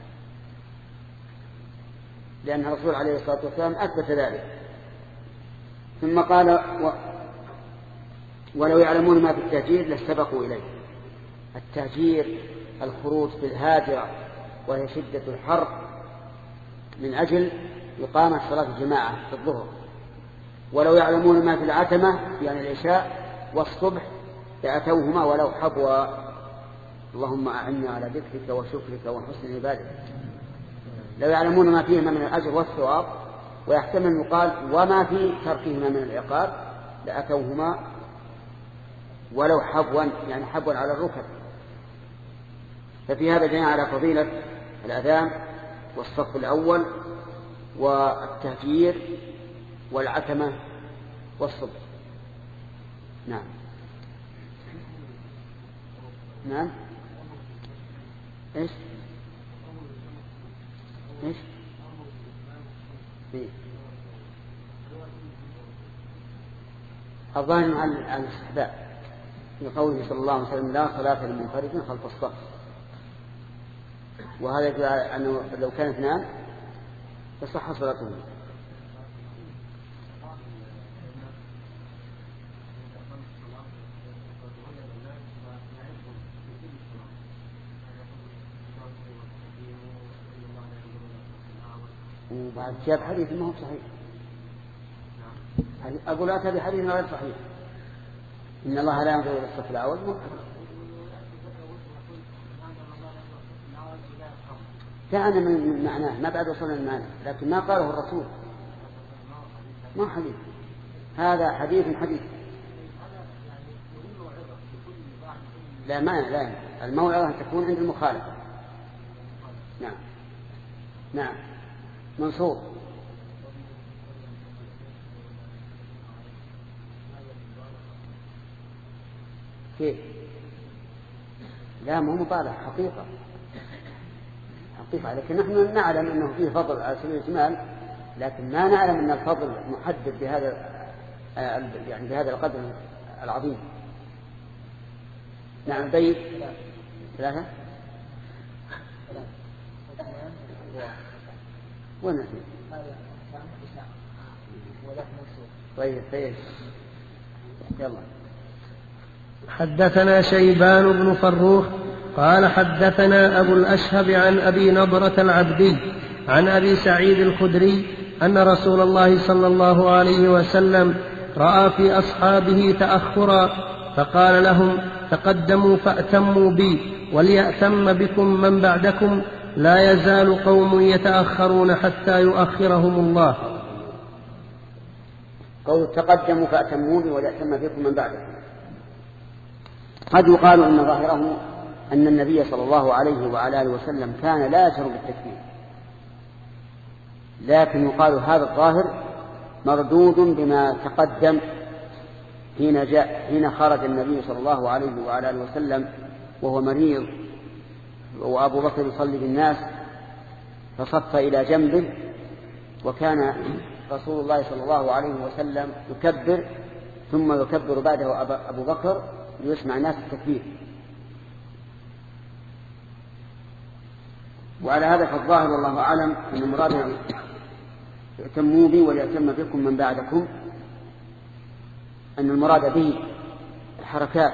لأن الرسول عليه الصلاة والسلام أثبت ذلك. ثم قال و... ولو يعلمون ما في التهجير لاستبقوا إليه. التهجير الخروج في الهاجرة وهي شدة الحر من أجل إقامة صلاة الجماعة في الظهر. ولو يعلمون ما في العتمة يعني العشاء والصبح لأتوهما ولو حبوا. اللهم أعني على ذكرك وشكرك وحسن عبادتك. لو يعلمون ما فيهما من الأجر والثواب، ويحتمل يقال وما في تركهما من العقاب لأتوهما ولو حبوا، يعني حبوا على الركب. ففي هذا دليل على فضيلة الأذان والصف الأول والتهجير والعتمة والصبح. نعم نعم ايش ايش إيه؟ الظاهر عن الاستحباب في قوله صلى الله عليه وسلم: لا صلاة للمنفرد خلف الصف. وهذا يدل على أنه لو كان اثنان تصح صلاته. وبعد جاب حديث ما هو صحيح. أقول أتى بحديث غير صحيح: إن الله لا ينظر إلى الصف الأول. كان من معناه ما بعد وصلنا المعنى، لكن ما قاله الرسول، ما حديث. هذا حديث حديث لا ما لا الموعظة أن تكون عند المخالفة. نعم نعم منصور. كيف؟ لا مو مطالعة، حقيقة حقيقة. لكن نحن نعلم أنه فيه فضل على سبيل الإجمال، لكن ما نعلم أن الفضل محدد بهذا يعني بهذا القدر العظيم. نعم بيت ثلاثة وين طيب طيب يلا. حدثنا شيبان بن فروخ قال حدثنا أبو الأشهب عن أبي نضرة العبدي عن أبي سعيد الخدري أن رسول الله صلى الله عليه وسلم رأى في أصحابه تأخرا فقال لهم: تقدموا فأتموا بي وليأتم بكم من بعدكم، لا يزال قوم يتأخرون حتى يؤخرهم الله. قول تقدموا فأتموا بي وليأتم بكم من بعدكم، قد يقال أن ظاهره أن النبي صلى الله عليه وعلى آله وسلم كان لا يجهر بالتكبير، لكن يقال هذا الظاهر مردود بما تقدم حين جاء حين خرج النبي صلى الله عليه وعلى آله وسلم وهو مريض وأبو بكر يصلي بالناس فصف إلى جنبه، وكان رسول الله صلى الله عليه وسلم يكبر ثم يكبر بعده أبو بكر ليسمع الناس التكبير. وعلى هذا فالظاهر والله أعلم أن المراد ائتموا بي وليأتم بكم من بعدكم، أن المراد به الحركات،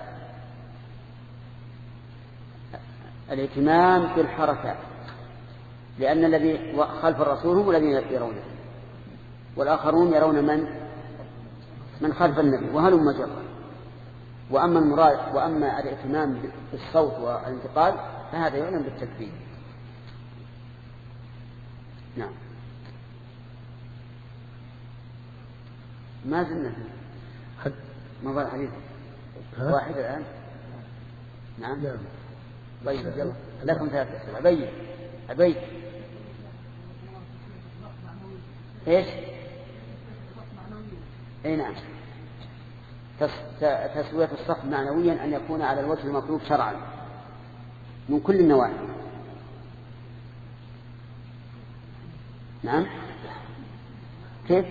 الاهتمام بالحركات، لأن الذي خلف الرسول هم الذين يرونه، والآخرون يرون من من خلف النبي وهلم جرا. وأما المراد وأما الاهتمام بالصوت والانتقال فهذا يعلم بالتكبير. نعم. ما زلنا فيه مضى الحديث واحد الآن. نعم. نعم. طيب يلا لكم ثلاث أسئلة. أبي أبي إيش؟ أي نعم. تسوية الصف معنويا أن يكون على الوجه المطلوب شرعا من كل النواحي. نعم. كيف؟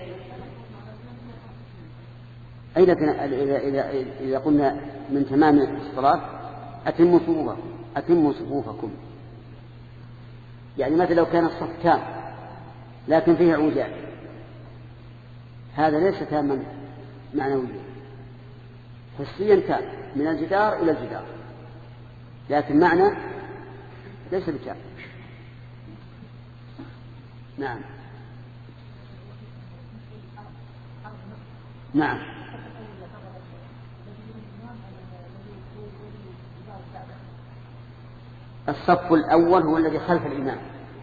أي لكن إذا, إذا, إذا قلنا من تمام الصلاة أتموا صفوفكم أتموا صفوفكم، يعني مثلا لو كان الصف تام لكن فيه اعوجاج هذا ليس تاما معنويا، حسيا تام من الجدار إلى الجدار، لكن معنى ليس بتام. نعم. نعم. الصف الأول هو الذي خلف الإمام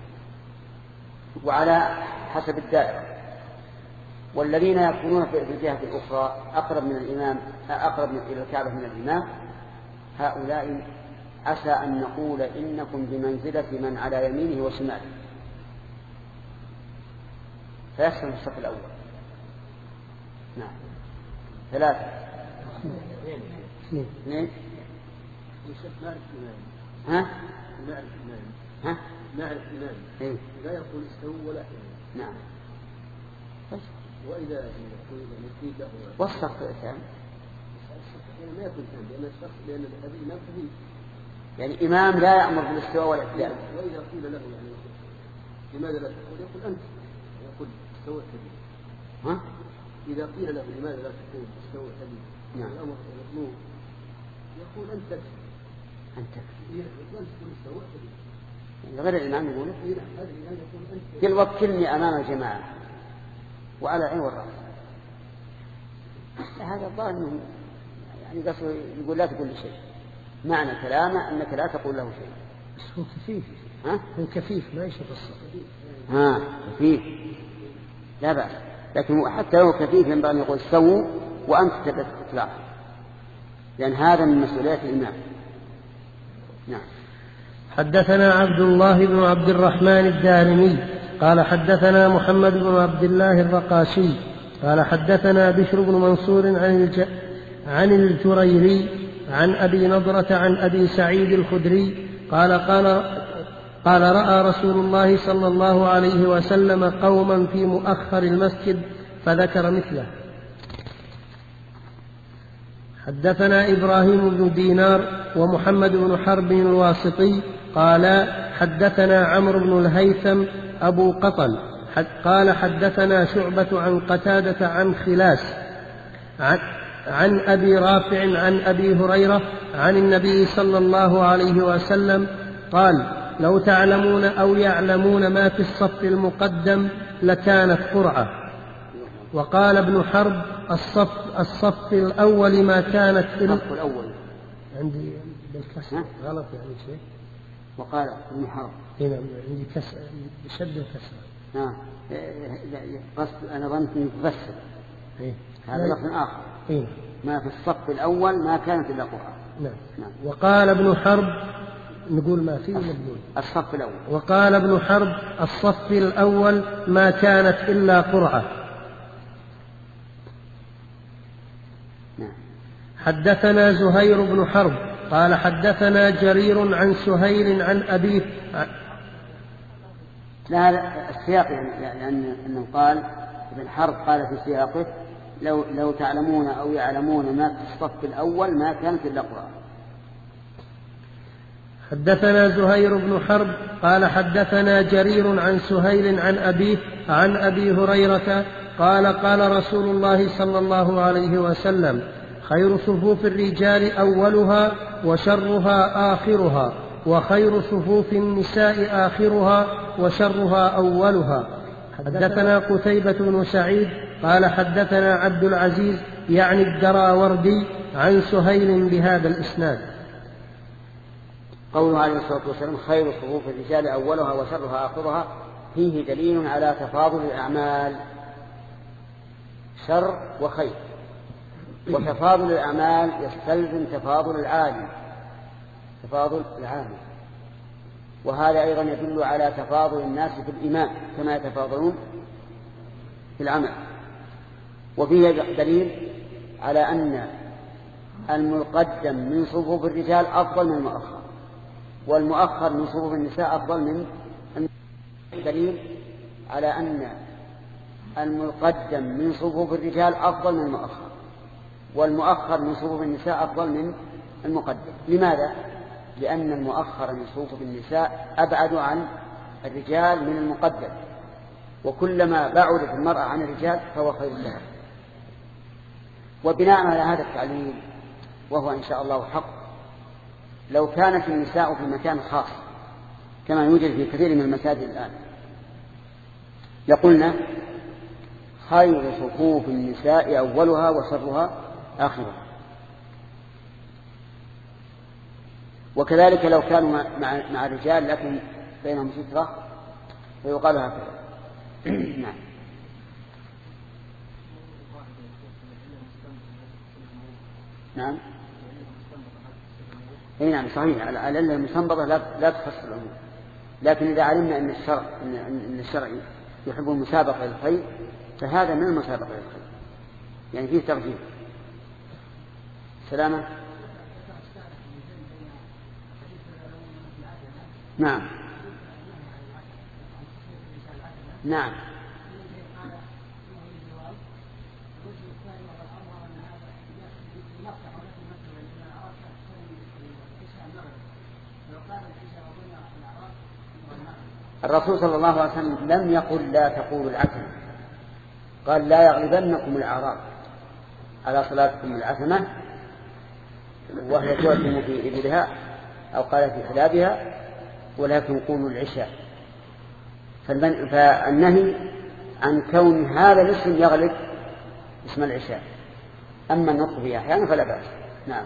وعلى حسب الدائرة، والذين يكونون في الجهة الأخرى أقرب من الإمام أقرب إلى الكعبة من الإمام هؤلاء عسى أن نقول إنكم بمنزلة من على يمينه وشماله، فيحصل الصف الأول. نعم. ثلاثة. اثنين. ها؟ نعرف الإمام. ها؟ نعرف الإمام. إيه؟ لا يقول استووا ولا حين. نعم. وإذا يقول نسيت له. والصف تام. يعني ما يكون تام لأن الشخص لأن هذا الإمام خفيف. يعني إمام لا يأمر بالاستواء والاعتدال. وإذا قيل له يعني لماذا لا تقول يقول أنت يقول استوى الحديث. ها؟ إذا قيل له لماذا لا تقول استوى الحديث. نعم. الأمر المطلوب يقول أنت تكفي. أنت تكفي. غير الإمام يقول قل وكلني أمام الجماعة وعلى عين والرأس. هذا الظاهر أنه يعني قصده يقول لا تقول لي شيء، معنى كلامه أنك لا تقول له شيء. بس هو كفيف. ها؟ هو كفيف ما يشوف الصف. ها كفيف لا بأس، لكن حتى لو كفيف ينبغي أن يقول استووا وأنت تتلاحظ، لأن هذا من مسؤوليات الإمام. نعم. حدثنا عبد الله بن عبد الرحمن الدارمي قال حدثنا محمد بن عبد الله الرقاشي قال حدثنا بشر بن منصور عن الج... عن الجريري عن أبي نضرة عن أبي سعيد الخدري قال قال قال رأى رسول الله صلى الله عليه وسلم قوما في مؤخر المسجد فذكر مثله. حدثنا إبراهيم بن دينار ومحمد بن حرب الواسطي قال حدثنا عمرو بن الهيثم أبو قطن قال حدثنا شعبة عن قتادة عن خلاس عن, عن أبي رافع عن أبي هريرة عن النبي صلى الله عليه وسلم قال لو تعلمون أو يعلمون ما في الصف المقدم لكانت قرعة. وقال ابن حرب الصف, الصف الأول ما كانت الصف الأول عندي بالكسر غلط يعني شيء. وقال ابن حرب هنا عندي كسر بشد الكسر. نعم. قصد أنا ظننت يفسر. إيه؟ هذا لفظ آخر. إيه؟ ما في الصف الأول ما كانت إلا قرعة. نعم. نعم. وقال ابن حرب نقول ما فيه نقول الصف الأول. وقال ابن حرب الصف الأول ما كانت إلا قرعة. نعم. حدثنا زهير بن حرب قال حدثنا جرير عن سهيل عن أبيه. لا هذا السياق يعني أنه قال ابن حرب قال في سياقه لو, لو تعلمون أو يعلمون ما في الصف الأول ما كانت إلا قرآن. حدثنا زهير بن حرب قال حدثنا جرير عن سهيل عن أبيه عن أبي هريرة قال قال رسول الله صلى الله عليه وسلم خير صفوف الرجال أولها وشرها آخرها وخير صفوف النساء آخرها وشرها أولها. حدثنا قتيبة بن سعيد قال حدثنا عبد العزيز يعني الدراوردي عن سهيل بهذا الإسناد. قوله عليه الصلاة والسلام خير صفوف الرجال أولها وشرها آخرها فيه دليل على تفاضل الأعمال، شر وخير، وتفاضل الأعمال يستلزم تفاضل العالم تفاضل العالم وهذا أيضا يدل على تفاضل الناس في الإيمان كما يتفاضلون في العمل. وفيه دليل على أن المقدم من صفوف الرجال أفضل من المؤخر، والمؤخر من صفوف النساء أفضل من دليل على أن المقدم من صفوف الرجال أفضل من المؤخر، والمؤخر من صفوف النساء أفضل من المقدم. لماذا؟ لأن المؤخر من صفوف النساء أبعد عن الرجال من المقدم، وكلما بعدت المرأة عن الرجال فهو خير لها. وبناء على هذا التعليل وهو إن شاء الله حق، لو كانت النساء في مكان خاص كما يوجد في كثير من المساجد الآن لقلنا خير صفوف النساء أولها وشرها آخرها. وكذلك لو كانوا مع, مع الرجال لكن بينهم سترة فيقال هكذا. نعم. نعم اي نعم صحيح، العلة المستنبطة لا لا تخص العموم، لكن إذا علمنا أن الشرع أن الشرع يحب المسابقة للخير فهذا من المسابقة للخير، يعني فيه ترجيح. سلامة. نعم نعم الرسول صلى الله عليه وسلم لم يقل لا تقولوا العتمة، قال لا يغلبنكم الأعراب على صلاتكم العتمة وهي تؤتم في إبلها أو قال في حلابها ولكن قولوا العشاء. فالنهي عن كون هذا الاسم يغلب اسم العشاء، أما النطق به أحيانا فلا بأس. نعم.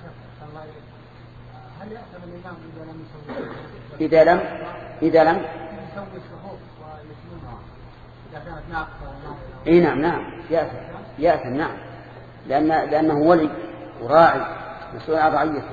هل يأثم الإمام إذا لم يسوي إذا لم إذا لم يسوي الصفوف ويسلمها إذا كانت ناقصة؟ إيه نعم نعم يأثم يأثم نعم، لأن لأنه ولي وراعي مسؤول عن رعيته.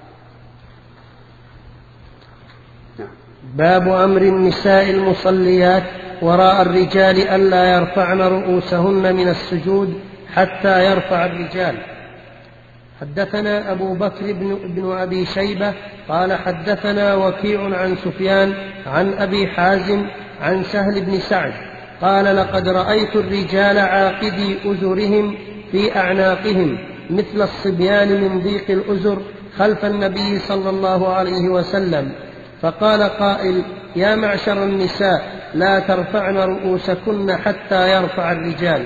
نعم. باب أمر النساء المصليات وراء الرجال ألا يرفعن رؤوسهن من السجود حتى يرفع الرجال. حدثنا أبو بكر بن, بن أبي شيبة قال حدثنا وكيع عن سفيان عن أبي حازم عن سهل بن سعد قال لقد رأيت الرجال عاقدي أزرهم في أعناقهم مثل الصبيان من ضيق الأزر خلف النبي صلى الله عليه وسلم، فقال قائل يا معشر النساء لا ترفعن رؤوسكن حتى يرفع الرجال.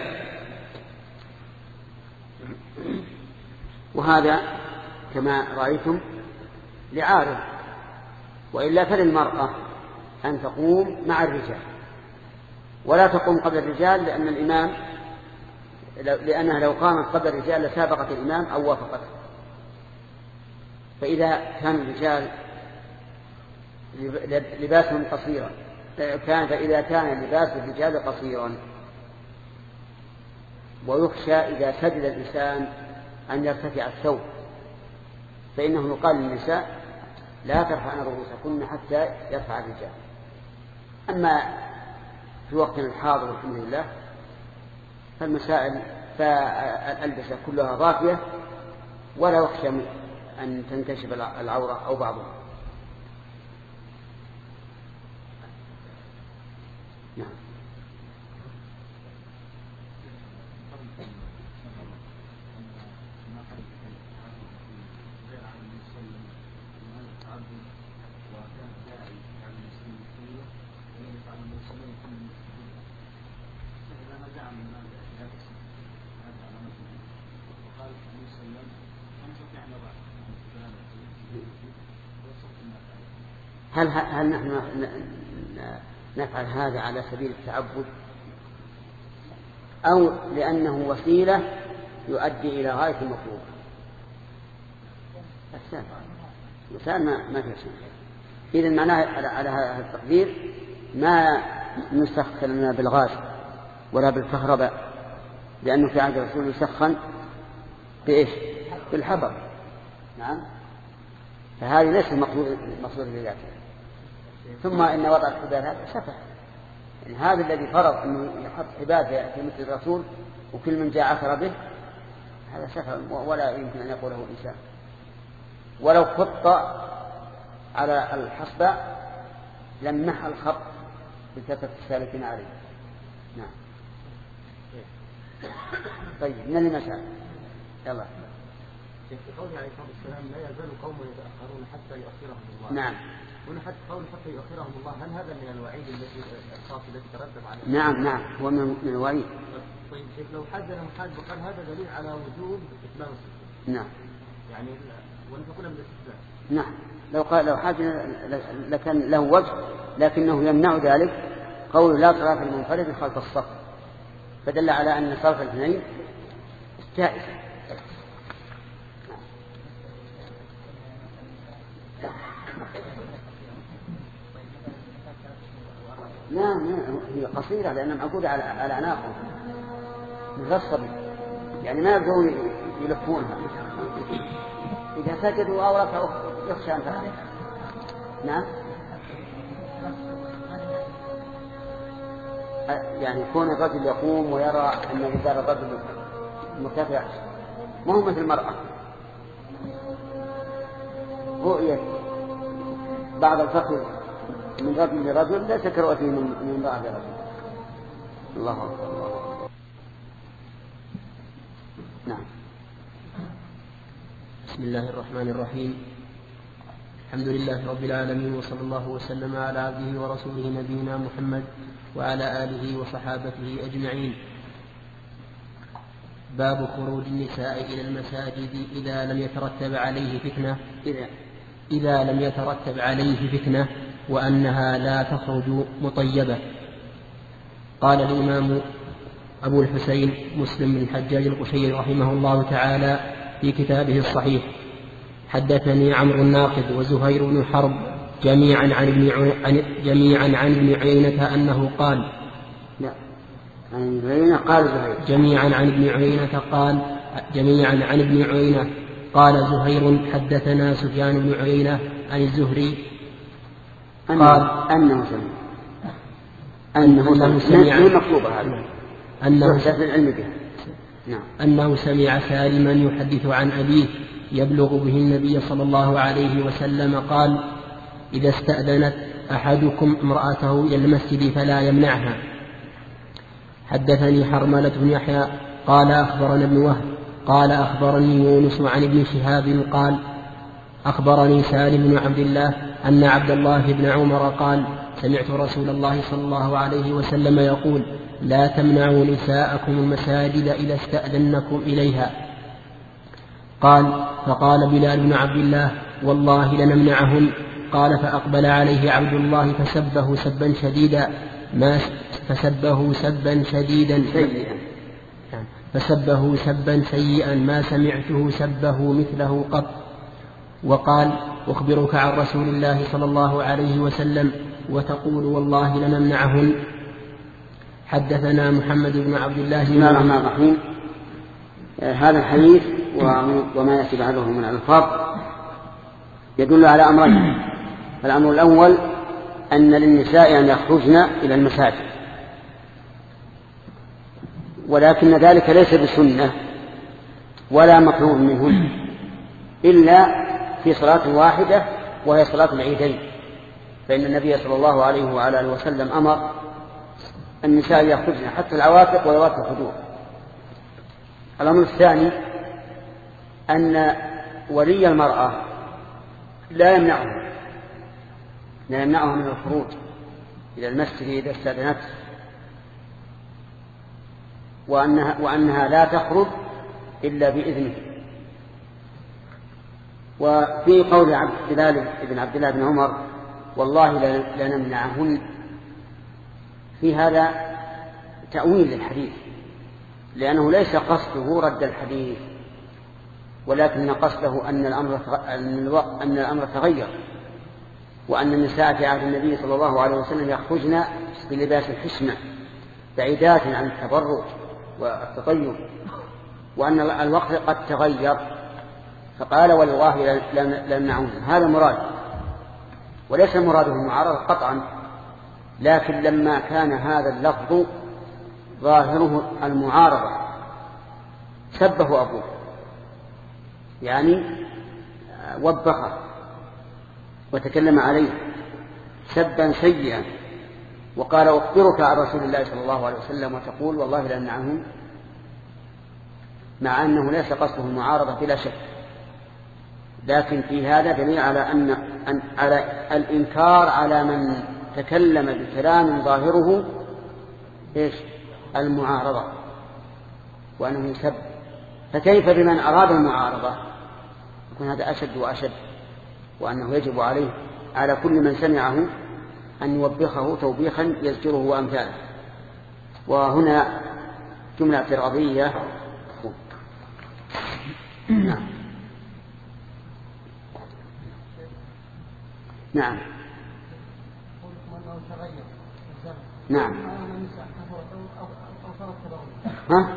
وهذا كما رأيتم لعارض، وإلا فللمرأة أن تقوم مع الرجال ولا تقوم قبل الرجال، لأن الإمام لأنها لو قامت قبل الرجال لسابقت الإمام أو وافقته. فإذا كان الرجال لباسهم قصيرا كان فإذا كان لباس الرجال قصيرا ويخشى إذا سجد الإنسان أن يرتفع الثوب فإنه يقال للنساء لا ترفعن رؤوسكن حتى يرفع الرجال. أما في وقتنا الحاضر الحمد لله فالمسائل فالألبسة كلها ضافية ولا يخشى أن تنكشف العورة أو بعضها. نعم. هل هل نحن نفعل هذا على سبيل التعبد أو لأنه وسيلة يؤدي إلى غاية المطلوب؟ الثاني مثال ما ما في شيء. إذا معناه على هذا التقدير ما نسخن بالغاز ولا بالكهرباء، لأنه في عهد الرسول يسخن بإيش؟ بالحبر. نعم. فهذه ليس المقصود بذاته. ثم إن وضع الحبال هذا سفه، يعني هذا الذي فرض أنه يحط حبال في مثل الرسول وكل من جاء عثر به، هذا سفه ولا يمكن أن يقوله إنسان. ولو خط على الحصبة لم محى الخط بكثرة السالكين عليه. نعم. طيب من المسألة يلا. في قوله عليه الصلاة والسلام لا يزال قوم يتأخرون حتى يؤخرهم الله. نعم. هنا حتى قول حتى يؤخرهم الله، هل هذا من الوعيد الذي الخاص الذي ترتب عليه؟ نعم نعم هو من الوعيد. طيب شيخ لو حدنا محاد وقال هذا دليل على وجوب إتمام الصلاة. نعم. يعني ونقول من الاستثناء. نعم لو قال لو حاجنا لكان له وجه، لكنه يمنع ذلك قول لا صلاة المنفرد خلف الصف، فدل على أن صلاة الاثنين جائزة. لا هي قصيرة لأنها معقودة على على أعناقهم مغصبة، يعني ما يبدون يلفونها. إذا سجدوا أو ركعوا يخشى أن تأخذ. نعم. يعني يكون الرجل يقوم ويرى أن إزار الرجل مرتفع، ما هو مثل المرأة رؤية بعض الفخذ من رجل لرجل ليس كرؤيته من بعض رجل. الله أكبر الله أكبر. نعم. بسم الله الرحمن الرحيم. الحمد لله رب العالمين، وصلى الله وسلم على عبده ورسوله نبينا محمد وعلى آله وصحابته أجمعين. باب خروج النساء إلى المساجد إذا لم يترتب عليه فتنة إذا إذا لم يترتب عليه فتنة وأنها لا تخرج مطيبة. قال الإمام أبو الحسين مسلم بن الحجاج القشيري رحمه الله تعالى في كتابه الصحيح: حدثني عمرو الناقد وزهير بن حرب جميعا عن ابن عن جميعا عن ابن عيينة أنه قال لا عن ابن عيينة قال زهير جميعا عن ابن عيينة قال جميعا عن ابن عيينة قال زهير حدثنا سفيان بن عيينة عن الزهري قال أنه سمع أنه سمع من مطلوبة هذا أنه سمع العلم به. نعم. أنه سمع سالما يحدث عن أبيه يبلغ به النبي صلى الله عليه وسلم قال: إذا استأذنت أحدكم امرأته إلى المسجد فلا يمنعها. حدثني حرملة بن يحيى قال أخبرنا ابن وهب قال أخبرني يونس عن ابن شهاب قال أخبرني سالم بن عبد الله أن عبد الله بن عمر قال: سمعت رسول الله صلى الله عليه وسلم يقول: لا تمنعوا نساءكم المساجد إذا استأذنكم إليها. قال: فقال بلال بن عبد الله: والله لنمنعهن. قال: فأقبل عليه عبد الله فسبه سبا شديدا ما فسبه سبا شديدا فسبه سبا سيئا ما سمعته سبه مثله قط. وقال: أخبرك عن رسول الله صلى الله عليه وسلم وتقول والله لنمنعهن. حدثنا محمد بن عبد الله بسم الله الرحمن الرحيم. هذا الحديث وما يأتي بعده من الألفاظ يدل على أمرين. الأمر الأول أن للنساء أن يخرجن إلى المساجد، ولكن ذلك ليس بسنة ولا مطلوب منهن، إلا في صلاة واحدة وهي صلاة العيدين، فإن النبي صلى الله عليه وعلى آله وسلم أمر النساء يخرجن حتى العواتق وذوات الخدور. الأمر الثاني أن ولي المرأة لا يمنعه لا يمنعه من الخروج إلى المسجد إذا استأذنت، وأنها, وأنها لا تخرج إلا بإذنه. وفي قول عبد الله بن عبد الله بن عمر والله لنمنعهن، في هذا تأويل للحديث، لأنه ليس قصده رد الحديث، ولكن قصده أن الأمر أن الأمر تغير، وأن النساء في عهد النبي صلى الله عليه وسلم يخرجن بلباس الحشمة بعيدات عن التبرج والتطيب، وأن الوقت قد تغير، فقال والله لنمنعهن. هذا مراد، وليس مراده المعارضة قطعا، لكن لما كان هذا اللفظ ظاهره المعارضة سبه أبوه، يعني وبخه وتكلم عليه سبا سيئا، وقال أخبرك عن رسول الله صلى الله عليه وسلم وتقول والله لنمنعهن، مع أنه ليس قصده المعارضة بلا شك، لكن في هذا دليل على أن, أن على الإنكار على من تكلم بكلام ظاهره إيش المعارضة، وأنه يسب. فكيف بمن أراد المعارضة؟ يكون هذا أشد وأشد، وأنه يجب عليه على كل من سمعه أن يوبخه توبيخا يزجره وأمثاله. وهنا جملة اعتراضية. نعم نعم نعم ها؟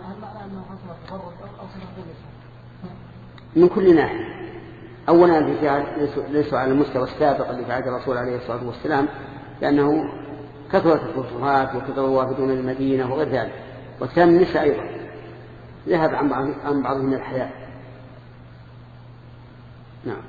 من كل ناحية. أولا ليسوا على المستوى السابق اللي في عهد الرسول عليه الصلاة والسلام، لأنه كثرت الفتوحات وكثر الوافدون المدينة وغير ذلك. والثاني النساء أيضا ذهب عن بعضهم من الحياة. نعم.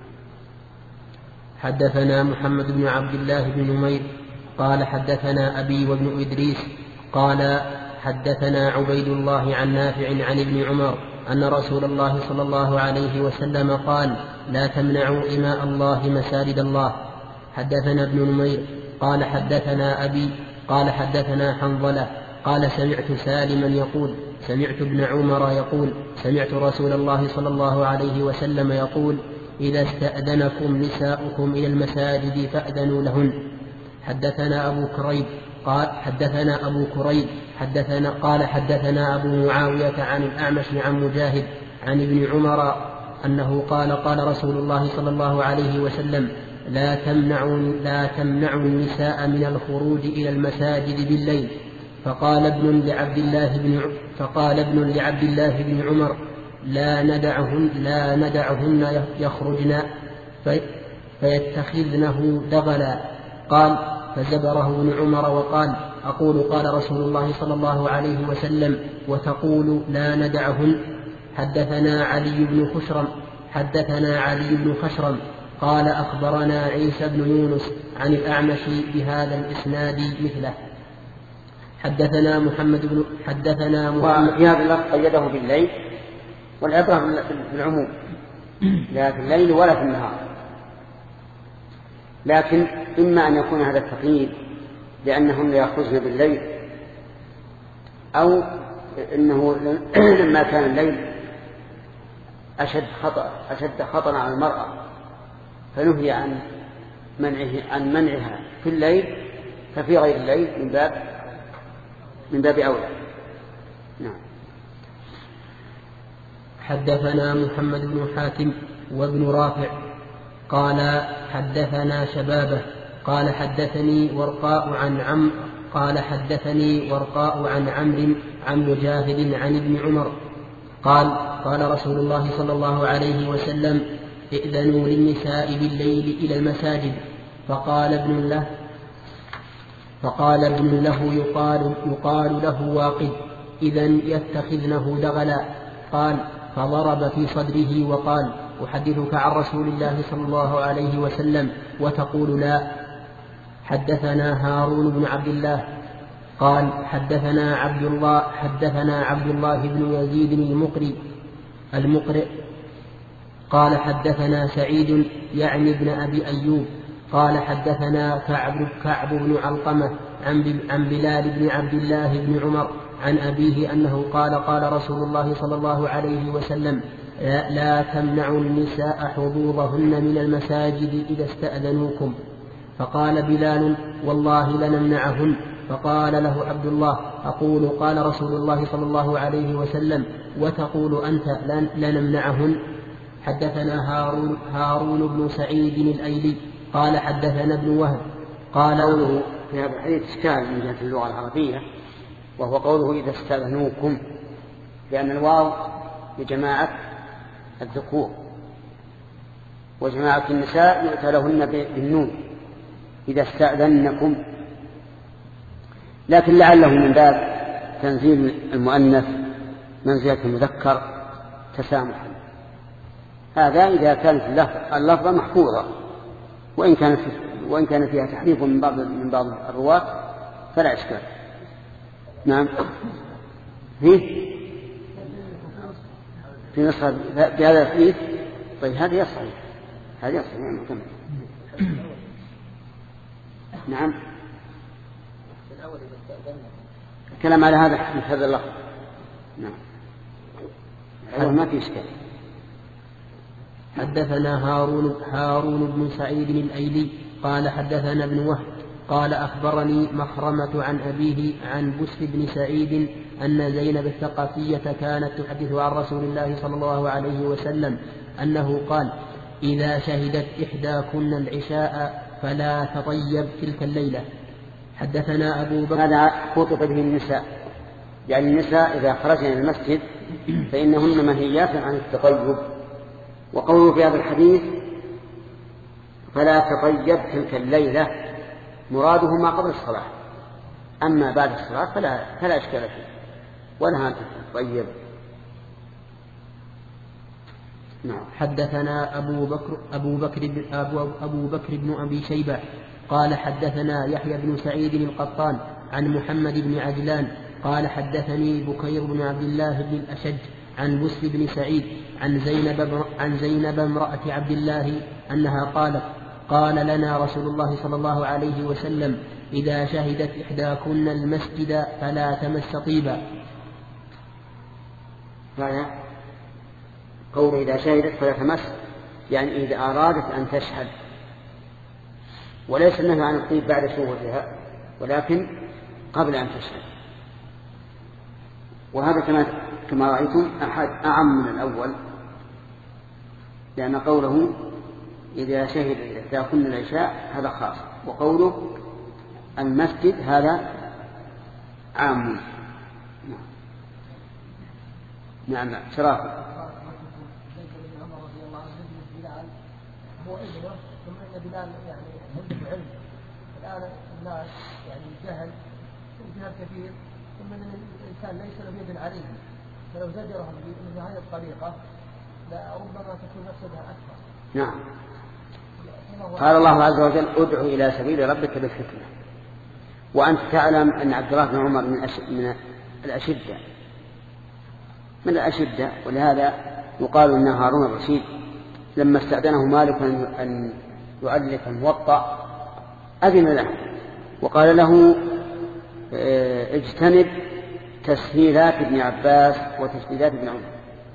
حدثنا محمد بن عبد الله بن نمير قال حدثنا أبي وابن إدريس قال حدثنا عبيد الله عن نافع عن ابن عمر أن رسول الله صلى الله عليه وسلم قال لا تمنعوا إماء الله مساجد الله. حدثنا ابن نمير قال حدثنا أبي قال حدثنا حنظلة قال سمعت سالما يقول سمعت ابن عمر يقول سمعت رسول الله صلى الله عليه وسلم يقول إذا استأذنكم نساؤكم إلى المساجد فأذنوا لهن. حدثنا أبو كريب قال حدثنا أبو كريب حدثنا قال حدثنا أبو معاوية عن الأعمش عن مجاهد عن ابن عمر أنه قال قال رسول الله صلى الله عليه وسلم لا تمنعوا لا تمنعوا النساء من الخروج إلى المساجد بالليل. فقال ابن لعبد الله بن فقال ابن لعبد الله بن عمر لا ندعهن لا ندعهن يخرجن في فيتخذنه دغلا. قال فزبره ابن عمر وقال أقول قال رسول الله صلى الله عليه وسلم وتقول لا ندعهن. حدثنا علي بن خشرم حدثنا علي بن خشرم قال أخبرنا عيسى بن يونس عن الأعمش بهذا الإسناد مثله. حدثنا محمد بن حدثنا محمد وفي هذا اللفظ قيده بالليل، والعبرة بالعموم لا في الليل ولا في النهار، لكن إما أن يكون هذا التقييد لأنهن يخرجن بالليل، أو إنه لما كان الليل أشد خطأ أشد خطرا على المرأة فنهي عن منعه عن منعها في الليل، ففي غير الليل من باب من باب أولى. نعم. حدثنا محمد بن حاتم وابن رافع قال حدثنا شبابه قال حدثني ورقاء عن عم قال حدثني ورقاء عن عمرو عن مجاهد عن ابن عمر قال قال رسول الله صلى الله عليه وسلم ائذنوا للنساء بالليل إلى المساجد. فقال ابن له فقال ابن له يقال, يقال له واقد إذن يتخذنه دغلا. قال فضرب في صدره وقال أحدثك عن رسول الله صلى الله عليه وسلم وتقول لا. حدثنا هارون بن عبد الله قال حدثنا عبد الله حدثنا عبد الله بن يزيد المقري المقرئ قال حدثنا سعيد يعني ابن أبي أيوب قال حدثنا كعب, كعب بن علقمة عن بلال بن عبد الله بن عمر عن أبيه أنه قال قال رسول الله صلى الله عليه وسلم لا, لا تمنعوا النساء حظوظهن من المساجد إذا استأذنوكم. فقال بلال والله لنمنعهن. فقال له عبد الله أقول قال رسول الله صلى الله عليه وسلم وتقول أنت لنمنعهن. حدثنا هارون, هارون بن سعيد الأيلي قال حدثنا ابن وهب قال قوله في هذا الحديث إشكال من جهة اللغة العربية، وهو قوله إذا استأذنوكم، لأن الواو لجماعة الذكور وجماعة النساء يؤتى لهن بالنون إذا استأذنكم، لكن لعله من باب تنزيل المؤنث منزلة المذكر تسامحا. هذا إذا كانت اللفظة محفوظة، وإن كانت وإن كان فيها تحريف من بعض من بعض الرواة فلا إشكال. نعم. في في نسخة في هذا الحديث. طيب هذه صحيح، هذه صحيح مكمل. نعم. الكلام على هذا الحديث هذا اللفظ. نعم. هذا ما في إشكال. حدثنا هارون هارون بن سعيد الأيلي قال حدثنا ابن وهب قال أخبرني مخرمة عن أبيه عن بسر بن سعيد أن زينب الثقفية كانت تحدث عن رسول الله صلى الله عليه وسلم أنه قال إذا شهدت إحداكن العشاء فلا تطيب تلك الليلة. حدثنا أبو بكر. هذا خطب به النساء، يعني النساء إذا خرجن من المسجد فإنهن منهيات عن التطيب. وقوله في هذا الحديث فلا تطيب تلك الليلة مراده ما قبل الصلاة، أما بعد الصلاة فلا, فلا إشكال فيه ونهى أن تطيب. نعم. حدثنا أبو بكر أبو بكر أبو, أبو بكر بن أبي شيبة قال حدثنا يحيى بن سعيد القطان عن محمد بن عجلان قال حدثني بكير بن عبد الله بن الأشج عن بسر بن سعيد عن زينب عن زينب امرأة عبد الله أنها قالت قال لنا رسول الله صلى الله عليه وسلم إذا شهدت إحداكن المسجد فلا تمس طيبا. هذا قول إذا شهدت فلا تمس، يعني إذا أرادت أن تشهد، وليس النهي عن الطيب بعد شهودها ولكن قبل أن تشهد. وهذا كما كما رأيتم أحد أعم من الأول، لأن قوله إذا شهد إحداكن العشاء هذا خاص، وقوله المسجد هذا عام. نعم. نعم. شراف هو ابنه، ثم ان بلال يعني عنده علم. الان الناس يعني جهل وجهل كثير، ثم ان الانسان ليس له يد عليه، فلو زجرهم بهذه الطريقه لربما تكون مفسدة اكثر. نعم. قال الله عز وجل ادع الى سبيل ربك بالحكمه. وانت تعلم ان عبد الله بن عمر من من الاشده من الاشده ولهذا يقال ان هارون الرشيد لما استأذنه مالك أن يؤلف الموطأ أذن له وقال له اجتنب تسهيلات ابن عباس وتشديدات ابن عمر.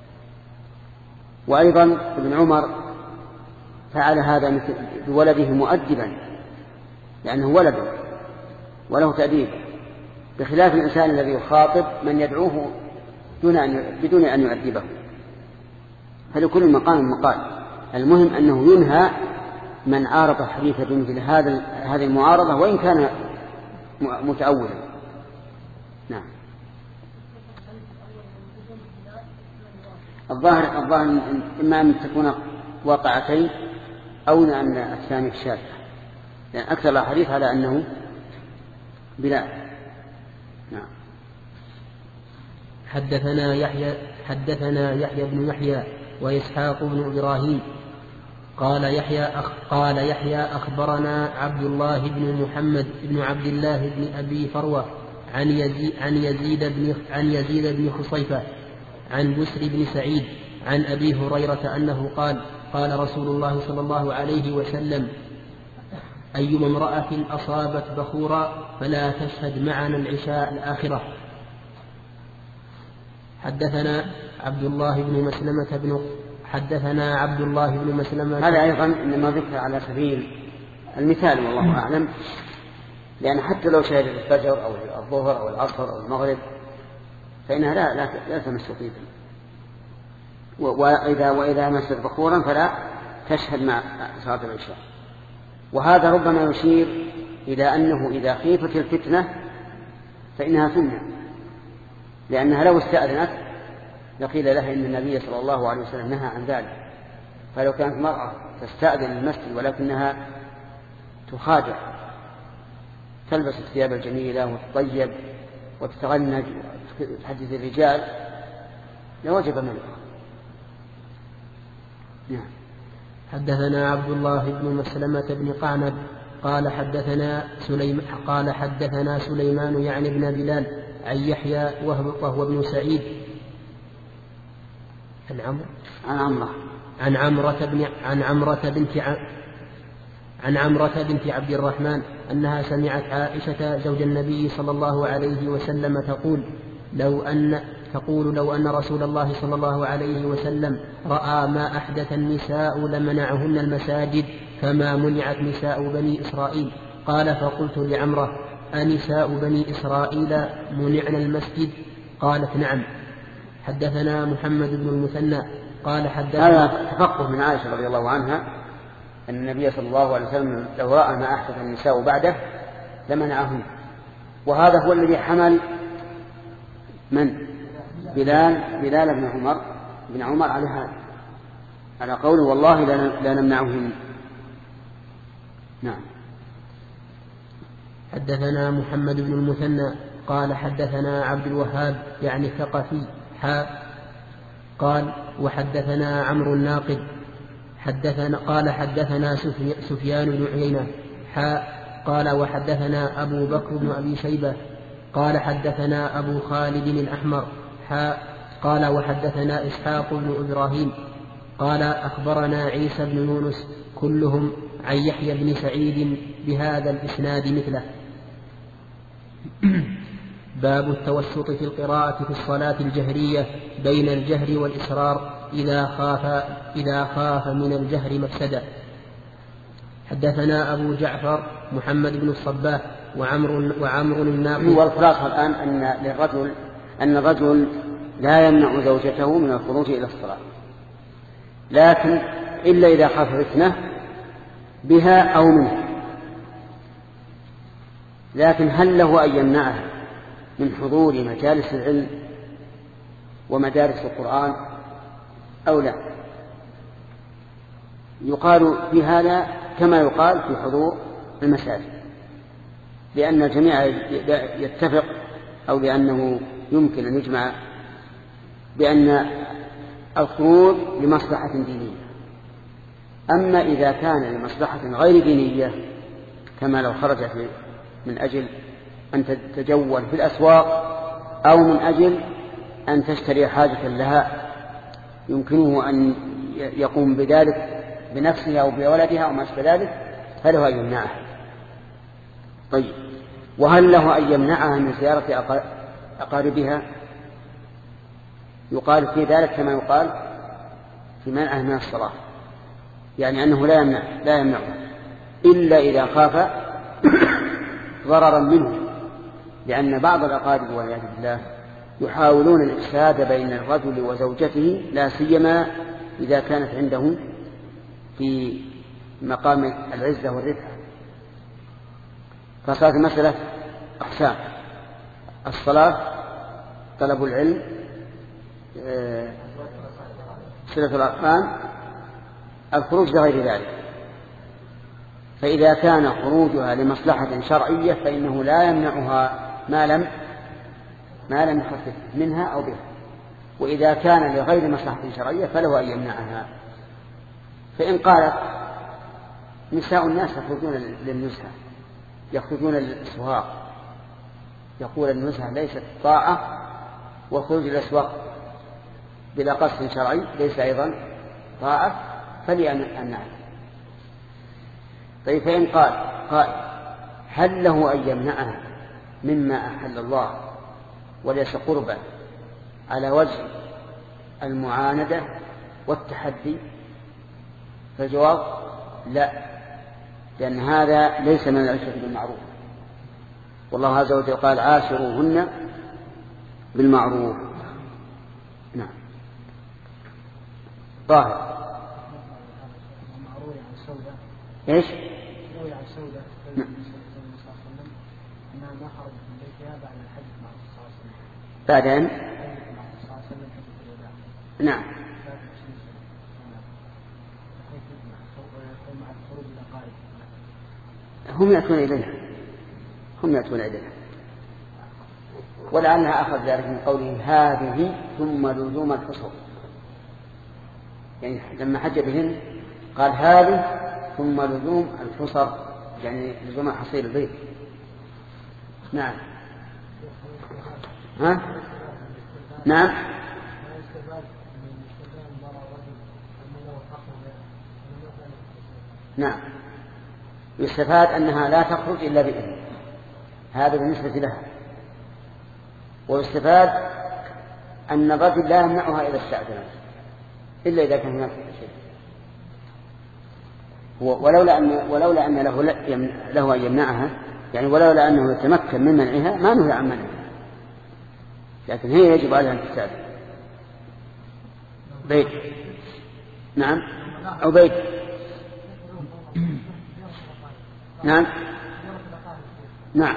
وأيضا ابن عمر فعل هذا بولده مؤدبا لأنه ولده وله تأديب، بخلاف الإنسان الذي يخاطب من يدعوه دون أن بدون أن يؤدبه. فلكل مقام مقال. المهم أنه ينهى من عارض الحديث بمثل هذا هذه المعارضة وإن كان متأولا. نعم. الظاهر الظاهر إما أن تكون واقعتين أو أن الثاني الشاذ، لأن أكثر الحديث على أنه بلا. نعم. حدثنا يحيى حدثنا يحيى بن يحيى وإسحاق بن إبراهيم. قال يحيى أخ قال يحيى أخبرنا عبد الله بن محمد بن عبد الله بن أبي فروة عن يزيد عن يزيد بن عن يزيد بن خصيفة عن بسر بن سعيد عن أبي هريرة أنه قال قال رسول الله صلى الله عليه وسلم: أيما امرأة أصابت بخورا فلا تشهد معنا العشاء الآخرة. حدثنا عبد الله بن مسلمة بن حدثنا عبد الله بن مسلمة. هذا أيضا إنما ذكر على سبيل المثال والله أعلم، لأن حتى لو شهدت الفجر أو الظهر أو العصر أو المغرب فإنها لا لا, لا تمس طيبا، وإذا وإذا مست بخورا فلا تشهد مع صلاة العشاء. وهذا ربما يشير إلى أنه إذا خيفت الفتنة فإنها سنة، لأنها لو استأذنت لقيل لها إن النبي صلى الله عليه وسلم نهى عن ذلك. فلو كانت مرأة تستأذن المسجد ولكنها تخادع، تلبس الثياب الجميلة وتطيب وتتغنج وتحدث الرجال لوجب منها. نعم. حدثنا عبد الله بن مسلمة بن قعنب قال حدثنا سليمان قال حدثنا سليمان يعني ابن بلال عن يحيى وهو ابن سعيد عن عمرو عن عمرة عن عمرة بن عن عمرة بنت عن عمرة بنت عبد الرحمن أنها سمعت عائشة زوج النبي صلى الله عليه وسلم تقول لو أن تقول لو أن رسول الله صلى الله عليه وسلم رأى ما أحدث النساء لمنعهن المساجد كما منعت نساء بني إسرائيل. قال فقلت لعمرة: أنساء بني إسرائيل منعن المسجد؟ قالت: نعم. حدثنا محمد بن المثنى قال حدثنا. هذا تفقه من عائشة رضي الله عنها أن النبي صلى الله عليه وسلم لو رأى ما أحدث النساء بعده لمنعهن، وهذا هو الذي حمل من بلال بلال بن عمر بن عمر على هذا، على قوله والله لا نمنعهن. نعم. حدثنا محمد بن المثنى قال حدثنا عبد الوهاب يعني الثقفي حاء قال وحدثنا عمرو الناقد حدثنا قال حدثنا سفيان بن عيينة حاء قال وحدثنا أبو بكر بن أبي شيبة قال حدثنا أبو خالد الأحمر حاء قال وحدثنا إسحاق بن إبراهيم قال أخبرنا عيسى بن يونس كلهم عن يحيى بن سعيد بهذا الإسناد مثله. باب التوسط في القراءة في الصلاة الجهرية بين الجهر والإسرار إذا خاف إذا خاف من الجهر مفسدة. حدثنا أبو جعفر محمد بن الصباح وعمر وعمر الناقد. والخلاصة الآن أن للرجل أن الرجل لا يمنع زوجته من الخروج إلى الصلاة، لكن إلا إذا خاف فتنة بها أو منها. لكن هل له أن يمنعها من حضور مجالس العلم ومدارس القرآن أو لا؟ يقال في هذا كما يقال في حضور المساجد، لأن الجميع يتفق أو لأنه يمكن أن يجمع بأن الخروج لمصلحة دينية. أما إذا كان لمصلحة غير دينية كما لو خرج من أجل أن تتجول في الأسواق أو من أجل أن تشتري حاجة لها يمكنه أن يقوم بذلك بنفسه أو بولدها أو ما أشبه ذلك فله أن يمنعها. طيب، وهل له أن يمنعها من زيارة أقاربها؟ يقال في ذلك كما يقال في منعه من الصلاة، يعني أنه لا يمنع لا يمنعها إلا إذا خاف ضررا منه، لأن بعض الأقارب والعياذ بالله يحاولون الإفساد بين الرجل وزوجته، لا سيما إذا كانت عنده في مقام العزة والرفعة. فصارت المسألة أقسام: الصلاة، طلب العلم، صلة الأرحام، الخروج لغير ذلك. فإذا كان خروجها لمصلحة شرعية فإنه لا يمنعها ما لم ما لم يخفف منها أو بها. وإذا كان لغير مصلحة شرعية فله أن يمنعها. فإن قالت نساء الناس يخرجون للنزهة، يخرجون للأسواق، يقول النزهة ليست طاعة، وخروج الأسواق بلا قصد شرعي ليس أيضا طاعة، فليمنعها. طيب فإن قال قائل هل له أن يمنعها مما أحل الله وليس قربا على وجه المعاندة والتحدي؟ فالجواب لا، لأن هذا ليس من العشرة بالمعروف، والله عز وجل قال عاشروهن بالمعروف. نعم. طاهر. ايش؟ روي عن سودة انها ما خرجت من بيتها بعد الحج مع الرسول صلى الله عليه وسلم. بعد ان؟ نعم. هم يأتون إليها هم يأتون إليها ولعلها أخذ ذلك من قوله هذه ثم لزوم الحصر، يعني لما حج بهن قال هذه ثم لزوم الحصر، يعني لزوم حصير البيت. نعم. ها؟ نعم. نعم. يستفاد أنها لا تخرج إلا بإذن، هذا بالنسبة لها. ويستفاد أن الرجل لا يمنعها إلى استئذان إلا إذا كان هناك شيء، ولولا أن ولولا أن له له أن يمنعها، يعني ولولا أنه يتمكن من منعها ما نهى عن منعها، لكن هي يجب عليها أن تستأذن. بيت. نعم. أو بيت. نعم. نعم.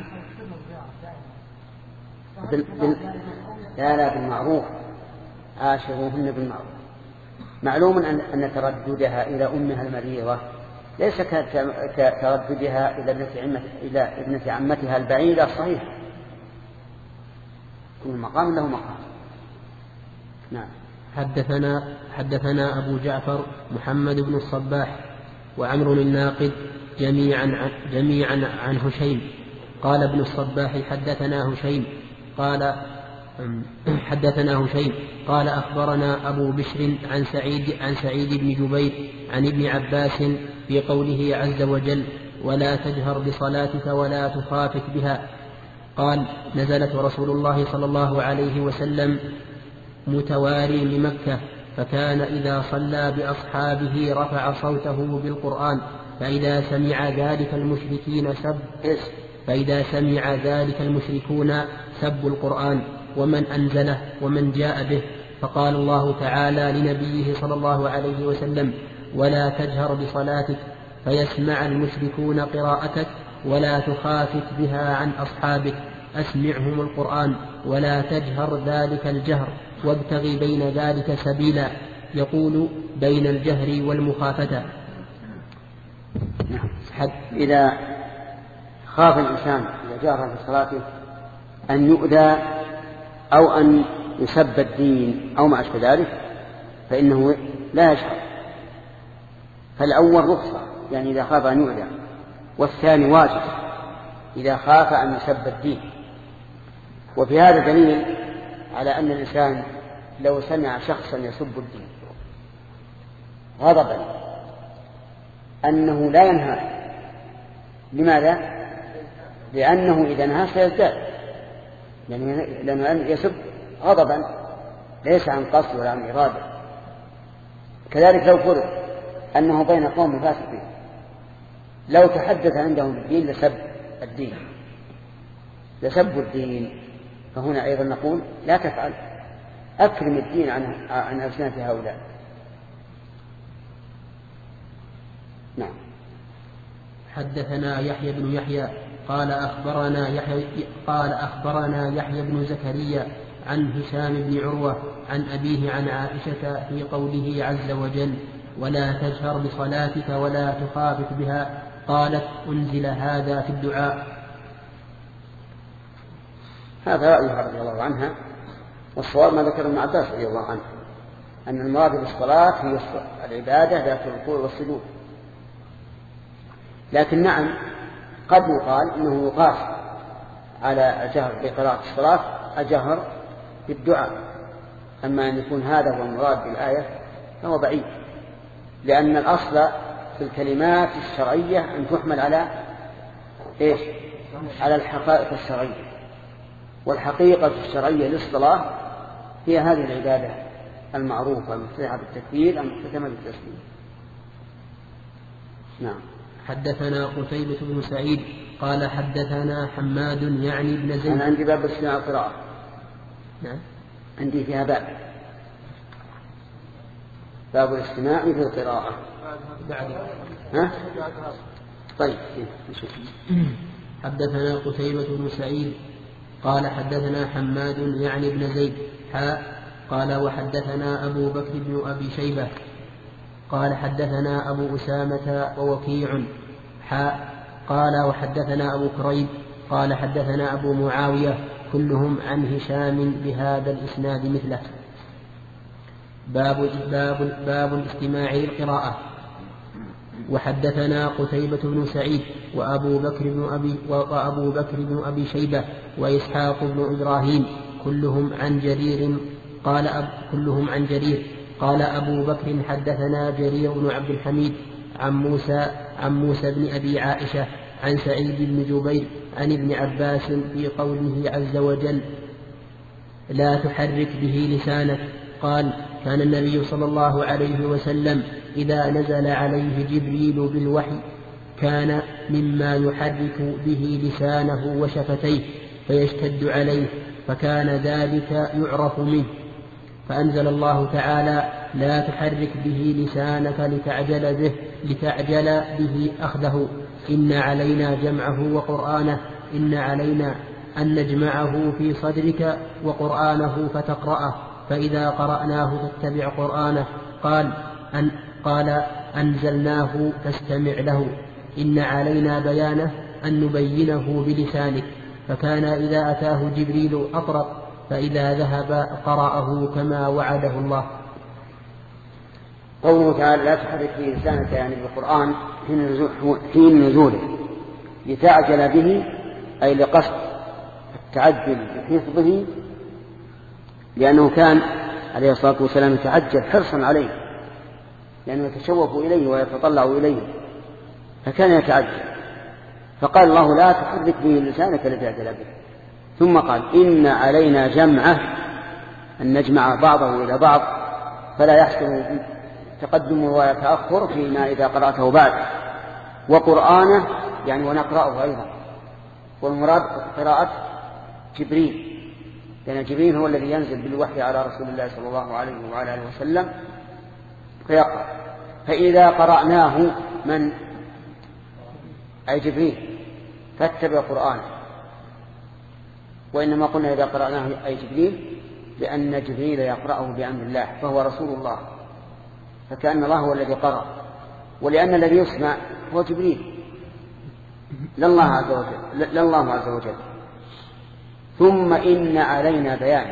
بال... بال... لا لا بالمعروف، عاشروهن بالمعروف. معلوم أن... أن ترددها إلى أمها المريضة ليس كترددها إلى ابنة عمتها إلى ابنة عمتها البعيدة صحيح، كل مقام له مقام. نعم. حدثنا حدثنا أبو جعفر محمد بن الصباح وعمر الناقد جميعا جميعا عن هشيم. قال ابن الصباح حدثنا هشيم قال حدثنا هشيم قال أخبرنا أبو بشر عن سعيد عن سعيد بن جبير عن ابن عباس في قوله عز وجل ولا تجهر بصلاتك ولا تخافت بها. قال نزلت رسول الله صلى الله عليه وسلم متواري لمكة، فكان إذا صلى بأصحابه رفع صوته بالقرآن، فإذا سمع ذلك المشركين سب فإذا سمع ذلك المشركون سبوا القرآن ومن أنزله ومن جاء به. فقال الله تعالى لنبيه صلى الله عليه وسلم ولا تجهر بصلاتك فيسمع المشركون قراءتك ولا تخافت بها عن أصحابك، أسمعهم القرآن ولا تجهر ذلك الجهر وابتغي بين ذلك سبيلا، يقول بين الجهر والمخافتة. إذا خاف الإنسان إذا جهر في صلاته أن يؤذى أو أن يسب الدين أو ما أشبه ذلك فإنه لا يجهر. فالأول رخصة يعني إذا خاف أن يؤذى، والثاني واجب إذا خاف أن يسب الدين. وفي هذا دليل على أن الإنسان لو سمع شخصا يسب الدين غضبا أنه لا ينهى. لماذا؟ لأنه إذا نهى سيزداد، لأنه يسب غضبا ليس عن قصد ولا عن إرادة. كذلك لو فرض أنه بين قوم فاسقين لو تحدث عندهم الدين لسب الدين لسب الدين، فهنا أيضا نقول لا تفعل، أكرم الدين عن عن ألسنة هؤلاء. نعم. حدثنا يحيى بن يحيى قال أخبرنا يحيى قال أخبرنا يحيى بن زكريا عن هشام بن عروة عن أبيه عن عائشة في قوله عز وجل ولا تجهر بصلاتك ولا تخافت بها، قالت أنزل هذا في الدعاء. هذا رأيها رضي الله عنها والصواب ما ذكر ابن عباس رضي الله عنه أن المراد بالصلاة هي العبادة ذات الركوع والسجود. لكن نعم قد يقال إنه يقاس على الجهر بقراءة الصلاة الجهر بالدعاء، أما أن يكون هذا هو المراد بالآية فهو بعيد، لأن الأصل في الكلمات الشرعية أن تحمل على إيش؟ على الحقائق الشرعية، والحقيقة الشرعية للصلاة هي هذه العبادة المعروفة المفتتحة بالتكبير المختتمة بالتسليم. نعم. حدثنا قتيبة بن سعيد قال حدثنا حماد يعني ابن زيد. أنا عندي باب استماع القراءة. نعم. عندي فيها باب باب الاستماع في القراءة. بعد. ها؟ طيب. حدثنا قتيبة بن سعيد قال حدثنا حماد يعني ابن زيد حاء قال وحدثنا أبو بكر بن أبي شيبة قال حدثنا أبو أسامة ووكيع حاء قال وحدثنا أبو كريب قال حدثنا أبو معاوية كلهم عن هشام بهذا الإسناد مثله. باب باب باب الاستماع للقراءة. وحدثنا قتيبة بن سعيد وأبو بكر بن أبي وأبو بكر بن أبي شيبة وإسحاق بن إبراهيم كلهم عن جرير قال أب كلهم عن جرير قال أبو بكر حدثنا جرير بن عبد الحميد عن موسى عن موسى بن أبي عائشة عن سعيد بن جبير عن ابن عباس في قوله عز وجل لا تحرك به لسانك قال كان النبي صلى الله عليه وسلم إذا نزل عليه جبريل بالوحي كان مما يحرك به لسانه وشفتيه فيشتد عليه فكان ذلك يعرف منه فأنزل الله تعالى لا تحرك به لسانك لتعجل به لتعجل به أخذه إن علينا جمعه وقرآنه إن علينا أن نجمعه في صدرك وقرآنه فتقرأه فإذا قرأناه فاتبع قرآنه قال أن قال أنزلناه فاستمع له إن علينا بيانه أن نبينه بلسانك فكان إذا أتاه جبريل أطرق فإذا ذهب قرأه كما وعده الله. قوله تعالى لا تحرك به لسانك يعني بالقرآن حين نزوله لتعجل به أي لقصد التعجل بحفظه، لأنه كان عليه الصلاة والسلام يتعجل حرصا عليه لأنه يتشوف إليه ويتطلع إليه فكان يتعجل، فقال الله لا تحرك به لسانك لتعجل به، ثم قال إن علينا جمعه أن نجمع بعضه إلى بعض فلا يحصل تقدم وتأخر فيما إذا قرأته بعد، وقرآنه يعني ونقرأه أيضا، والمراد قراءة جبريل لأن جبريل هو الذي ينزل بالوحي على رسول الله صلى الله عليه وعلى آله وسلم فيقرأ، فإذا قرأناه من أي جبريل فاتبع قرآنه، وإنما قلنا إذا قرأناه أي جبريل لأن جبريل يقرأه بأمر الله فهو رسول الله، فكأن الله هو الذي قرأ، ولأن الذي يسمع هو جبريل لا الله عز وجل, لا الله عز وجل. ثم إن علينا بيانه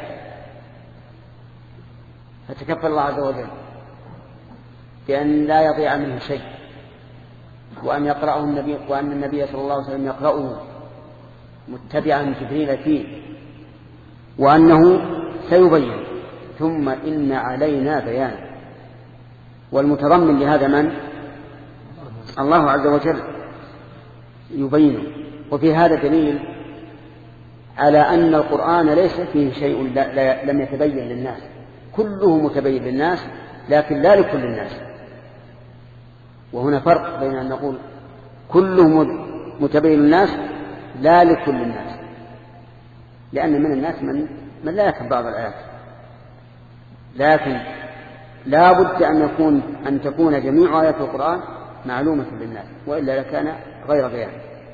فتكفل الله عز وجل بأن لا يضيع منه شيء، وأن يقرأه النبي وأن النبي صلى الله عليه وسلم يقرأه متبعا جبريل فيه، وأنه سيبين. ثم إن علينا بيانه، والمتضمن لهذا من؟ الله عز وجل يبينه. وفي هذا دليل على أن القرآن ليس فيه شيء لا لا لم يتبين للناس، كله متبين للناس لكن لا لكل الناس. وهنا فرق بين أن نقول كله متبين للناس لا لكل الناس، لأن من الناس من, من لا يفهم بعض الآيات، لكن لا بد أن يكون أن تكون جميع آيات القرآن معلومة للناس، وإلا لكان غير بيان.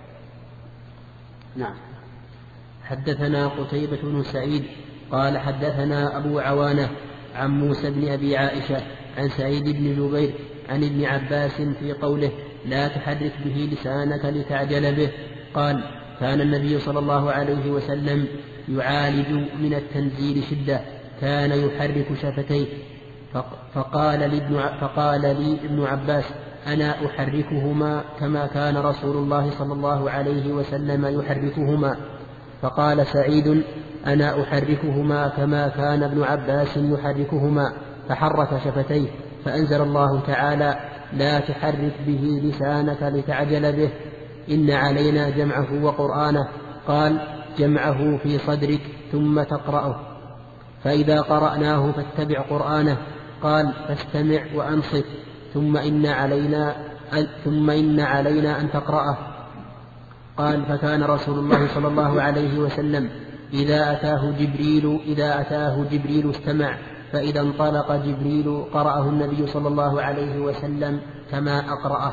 نعم. حدثنا قتيبة بن سعيد قال حدثنا أبو عوانة عن موسى بن أبي عائشة عن سعيد بن جبير عن ابن عباس في قوله لا تحرك به لسانك لتعجل به قال كان النبي صلى الله عليه وسلم يعالج من التنزيل شدة كان يحرك شفتيه، فقال لي, فقال لي ابن عباس: أنا أحركهما كما كان رسول الله صلى الله عليه وسلم يحركهما. فقال سعيد: أنا أحركهما كما كان ابن عباس يحركهما، فحرك شفتيه، فأنزل الله تعالى: لا تحرك به لسانك لتعجل به، إن علينا جمعه وقرآنه. قال: جمعه في صدرك ثم تقرأه، فإذا قرأناه فاتبع قرآنه. قال: فاستمع وأنصت، ثم إن علينا ثم إن علينا أن تقرأه. قال: فكان رسول الله صلى الله عليه وسلم إذا أتاه جبريل إذا أتاه جبريل استمع، فإذا انطلق جبريل قرأه النبي صلى الله عليه وسلم كما أقرأه.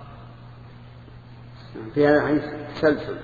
في هذا الحديث تسلسل،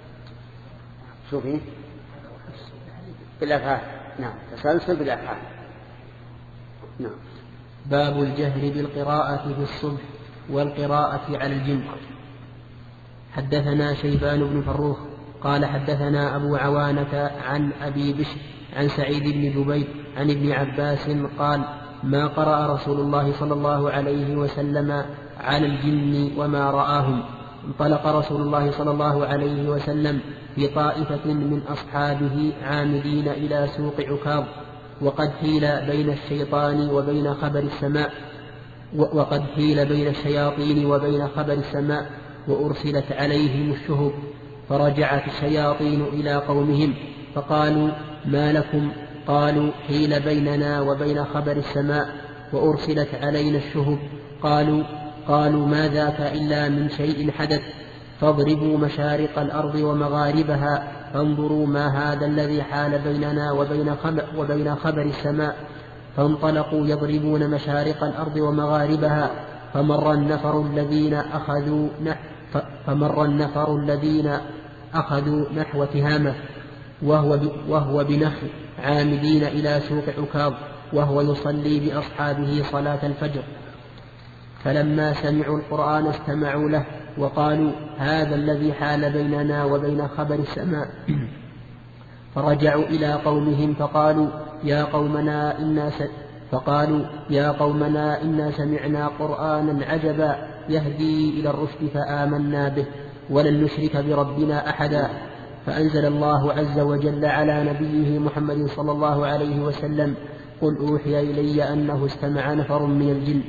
شوفي بالأفعال. نعم، تسلسل بالأفعال. نعم. باب الجهر بالقراءة في الصبح والقراءة على الجن. حدثنا شيبان بن فروخ قال حدثنا أبو عوانة عن أبي بشر عن سعيد بن جبير عن ابن عباس قال: ما قرأ رسول الله صلى الله عليه وسلم على الجن وما رآهم. انطلق رسول الله صلى الله عليه وسلم في طائفة من أصحابه عامدين إلى سوق عكاظ، وقد حيل بين الشيطان وبين خبر السماء وقد حيل بين الشياطين وبين خبر السماء وأرسلت عليهم الشهب. فرجعت الشياطين إلى قومهم فقالوا: ما لكم؟ قالوا: حيل بيننا وبين خبر السماء وأرسلت علينا الشهب. قالوا قالوا ما ذاك إلا من شيء حدث، فاضربوا مشارق الأرض ومغاربها فانظروا ما هذا الذي حال بيننا وبين خبر, وبين خبر السماء. فانطلقوا يضربون مشارق الأرض ومغاربها، فمر النفر الذين أخذوا نحو فمر النفر الذين أخذوا نحو تهامة وهو, وهو بنخل عامدين إلى سوق عكاظ، وهو يصلي بأصحابه صلاة الفجر. فلما سمعوا القرآن استمعوا له وقالوا: هذا الذي حال بيننا وبين خبر السماء. فرجعوا إلى قومهم فقالوا: يا قومنا إنا س... فقالوا يا قومنا إنا سمعنا قرآنا عجبا يهدي إلى الرشد فآمنا به ولن نشرك بربنا أحدا. فأنزل الله عز وجل على نبيه محمد صلى الله عليه وسلم: قل أوحي إلي أنه استمع نفر من الجن.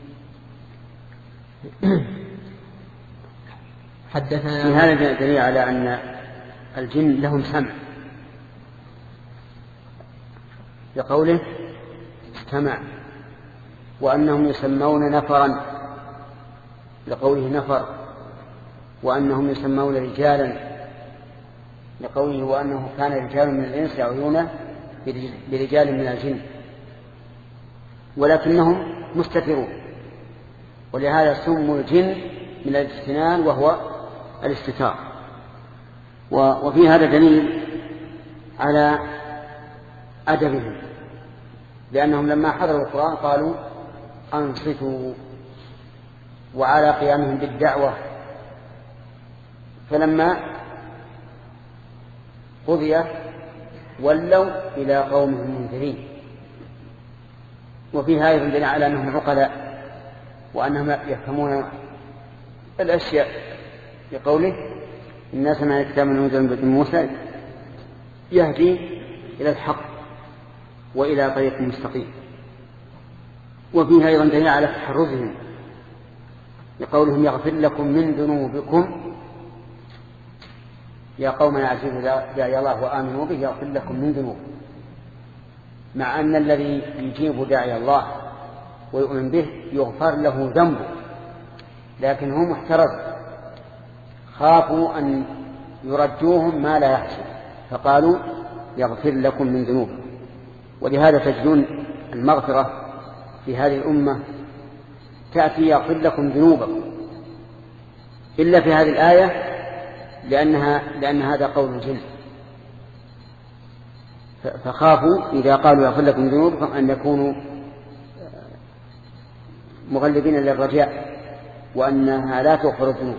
حدثنا في هذا دليل على أن الجن لهم سمع، لقوله استمع، وأنهم يسمون نفرا لقوله نفر، وأنهم يسمون رجالا لقوله وأنه كان رجال من الإنس يعوذون برجال من الجن، ولكنهم مستترون، ولهذا سموا الجن من الاستنان وهو الاستتار. وفي هذا دليل على أدبهم، لأنهم لما حضروا القرآن قالوا: أنصتوا، وعلى قيامهم بالدعوة. فلما قضي ولوا إلى قومهم منذرين. وفي هذا دليل على أنهم عقلاء وأنهم يفهمون الأشياء، لقوله: الناس ما يكتب من أنزل من موسى يهدي إلى الحق وإلى طريق مستقيم. وفيه أيضا دليل على تحرزهم، لقولهم: يغفر لكم من ذنوبكم يا قومنا عزيز داعي الله وآمنوا به يغفر لكم من ذنوبكم، مع أن الذي يجيب داعي الله ويؤمن به يغفر له ذنبه، لكن هم احترزوا، خافوا أن يرجوهم ما لا يحصل، فقالوا: يغفر لكم من ذنوبكم. ولهذا تجدون المغفرة في هذه الأمة تأتي يغفر لكم ذنوبكم، إلا في هذه الآية لأنها لأن هذا قول الجن، فخافوا إذا قالوا يغفر لكم ذنوبكم أن يكونوا مغلبين للرجاء وأنها لا تغفر الذنوب.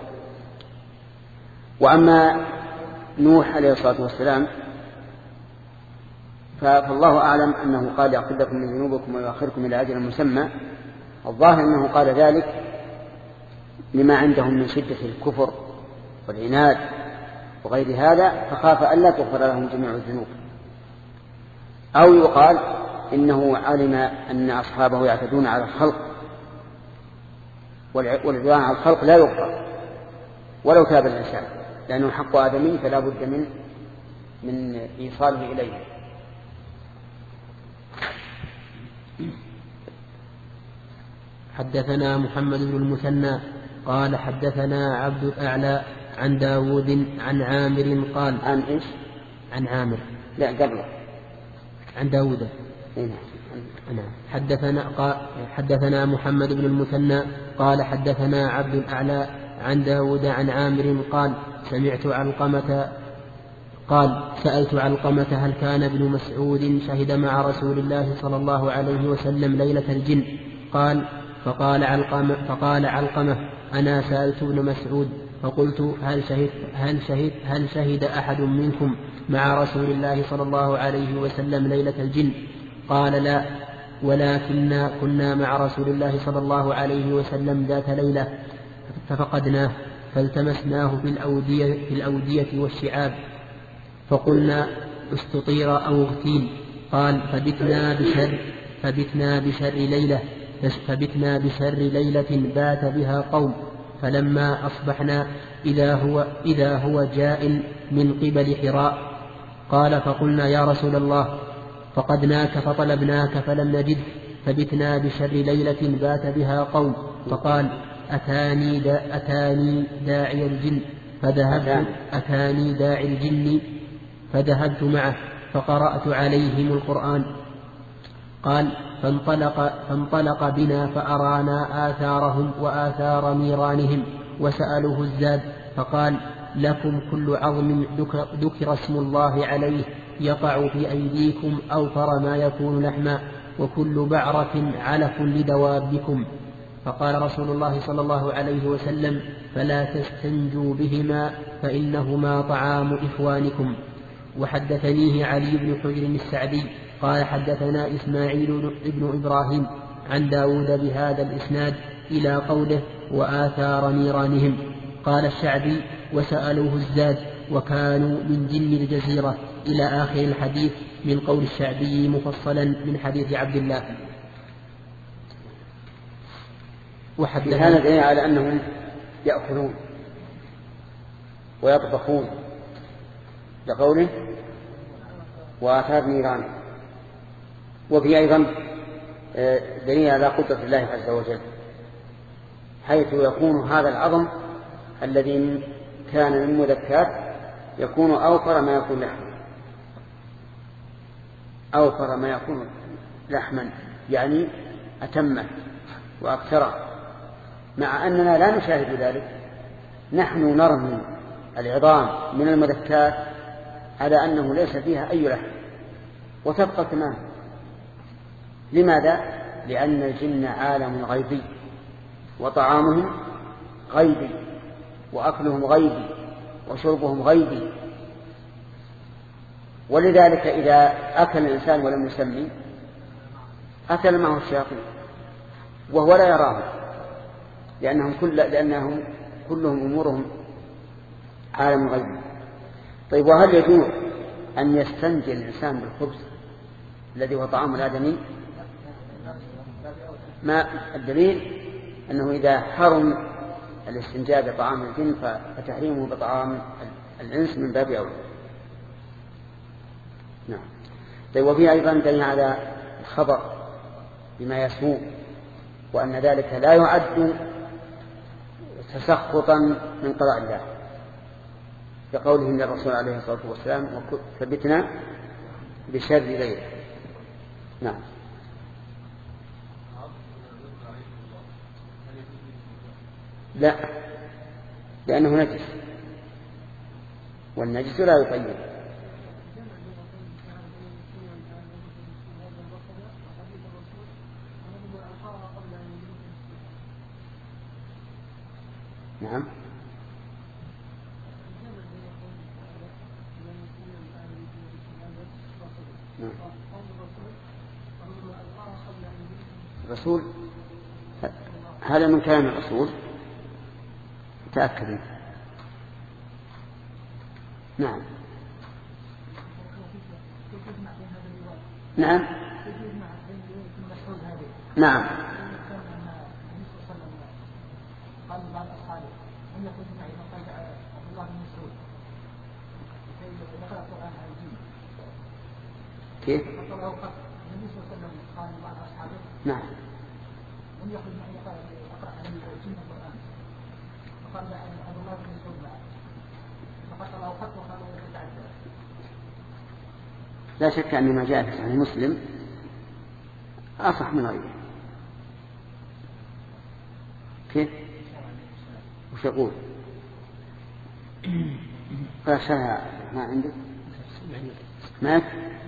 وأما نوح عليه الصلاة والسلام فالله أعلم أنه قال يغفر لكم من ذنوبكم ويؤخركم إلى أجل مسمى. الظاهر أنه قال ذلك لما عندهم من شدة الكفر والعناد وغير هذا، فخاف ألا تغفر لهم جميع الذنوب. أو يقال إنه علم أن أصحابه يعتدون على الخلق، والعدوان على الخلق لا يغفر ولو تاب الإنسان، لأنه حق آدمي فلا بد من من إيصاله إليه. حدثنا محمد بن المثنى قال حدثنا عبد الأعلى عن داود عن عامر قال عن إيش؟ عن عامر لا قبله عن داود. نعم. حدثنا قال حدثنا محمد بن المثنى قال حدثنا عبد الأعلى عن داود عن عامر قال سمعت علقمة قال سألت علقمة هل كان ابن مسعود شهد مع رسول الله صلى الله عليه وسلم ليلة الجن؟ قال فقال علقمة, فقال علقمة أنا سألت ابن مسعود فقلت هل شهد, هل, شهد, هل شهد أحد منكم مع رسول الله صلى الله عليه وسلم ليلة الجن؟ قال لا، ولكننا كنا مع رسول الله صلى الله عليه وسلم ذات ليلة ففقدناه فالتمسناه في الأودية, في الأودية والشعاب فقلنا استطير أو اغتيل. قال فبتنا بشر, فبتنا بشر ليلة فبتنا بشر ليلة بات بها قوم، فلما أصبحنا إذا هو, إذا هو جاء من قبل حراء. قال فقلنا يا رسول الله فقدناك فطلبناك فلم نجد، فبتنا بشر ليلة بات بها قوم. فقال أتاني, دا أتاني داعي الجن فذهبت أتاني داعي الجن فذهبت معه فقرأت عليهم القرآن. قال فانطلق, فانطلق بنا فأرانا آثارهم وآثار نيرانهم وسألوه الزاد فقال لكم كل عظم ذكر اسم الله عليه يقع في أيديكم أوفر ما يكون لحما، وكل بعرة علف لدوابكم. فقال رسول الله صلى الله عليه وسلم فلا تستنجوا بهما فإنهما طعام إخوانكم. وحدثنيه علي بن حجر السعدي قال حدثنا إسماعيل بن إبراهيم عن داود بهذا الإسناد إلى قوله وآثار نيرانهم. قال الشعبي وسألوه الزاد وكانوا من جن الجزيرة إلى آخر الحديث من قول الشعبي مفصلا من حديث عبد الله. وحدثنا هذا دليل على أنهم يأكلون ويطبخون لقوله وآثار نيران. وفي أيضا دليل على قدرة الله عز وجل، حيث يكون هذا العظم الذي كان من مذكات يكون أوفر ما يكون لحما، أوفر ما يكون لحما يعني أتمه وأكثره، مع أننا لا نشاهد ذلك. نحن نرمي العظام من المذكات على أنه ليس فيها أي لحم وتبقى تماما. لماذا؟ لأن الجن عالم غيبي وطعامهم غيبي وأكلهم غيبي وشربهم غيبي، ولذلك إذا أكل الإنسان ولم يسمي أكل معه الشياطين وهو لا يراهم، لأنهم, كل لأنهم كلهم أمورهم عالم غيبي. طيب وهل يجوز أن يستنجي الإنسان بالخبز الذي هو طعام الآدمي؟ ما الدليل؟ أنه إذا حرم الاستنجاء بطعام الجن فتحريمه بطعام الإنس من باب أولى. نعم. طيب وفي أيضا دليل على الخبر بما يسوء، وأن ذلك لا يعد تسخطا من قضاء الله، كقوله للرسول عليه الصلاة والسلام ثبتنا بشر ليلة. نعم. لا، لأنه نجس والنجس لا يطيب. نعم. نعم. الرسول هذا من كلام الرسول تأكد منه. نعم نعم نعم قال بعض أصحابه أن يخرج معي مقال عبد الله بن مسعود كي يقرأ القرآن على الجن. كيف؟ فقال النبي صلى الله عليه وسلم قال بعض أصحابه نعم أن يخرج معي يقرأ على الجن القرآن. فقال عبد الله بن مسعود معه فقال له خط وقال له يتعدى. لا شك أن ما جاء في صحيح مسلم أصح من غيره. كيف؟ وش يقول؟ فشها ما عندك؟ ماك؟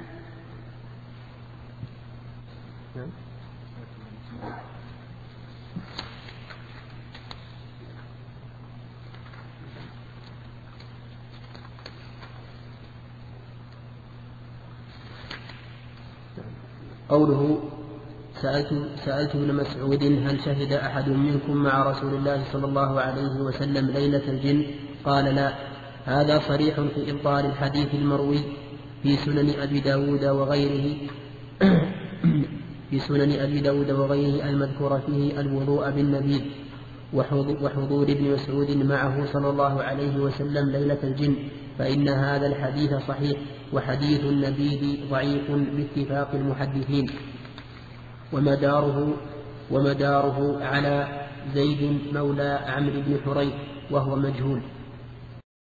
قوله سألت, سألت ابن مسعود هل شهد أحد منكم مع رسول الله صلى الله عليه وسلم ليلة الجن؟ قال لا. هذا صريح في إبطال الحديث المروي في سنن أبي داود وغيره في سنن أبي داود وغيره المذكور فيه الوضوء بالنبيذ وحضور ابن مسعود معه صلى الله عليه وسلم ليلة الجن، فإن هذا الحديث صحيح، وحديث النبيذ ضعيف باتفاق المحدثين، ومداره ومداره على زيد مولى عمرو بن حريث وهو مجهول.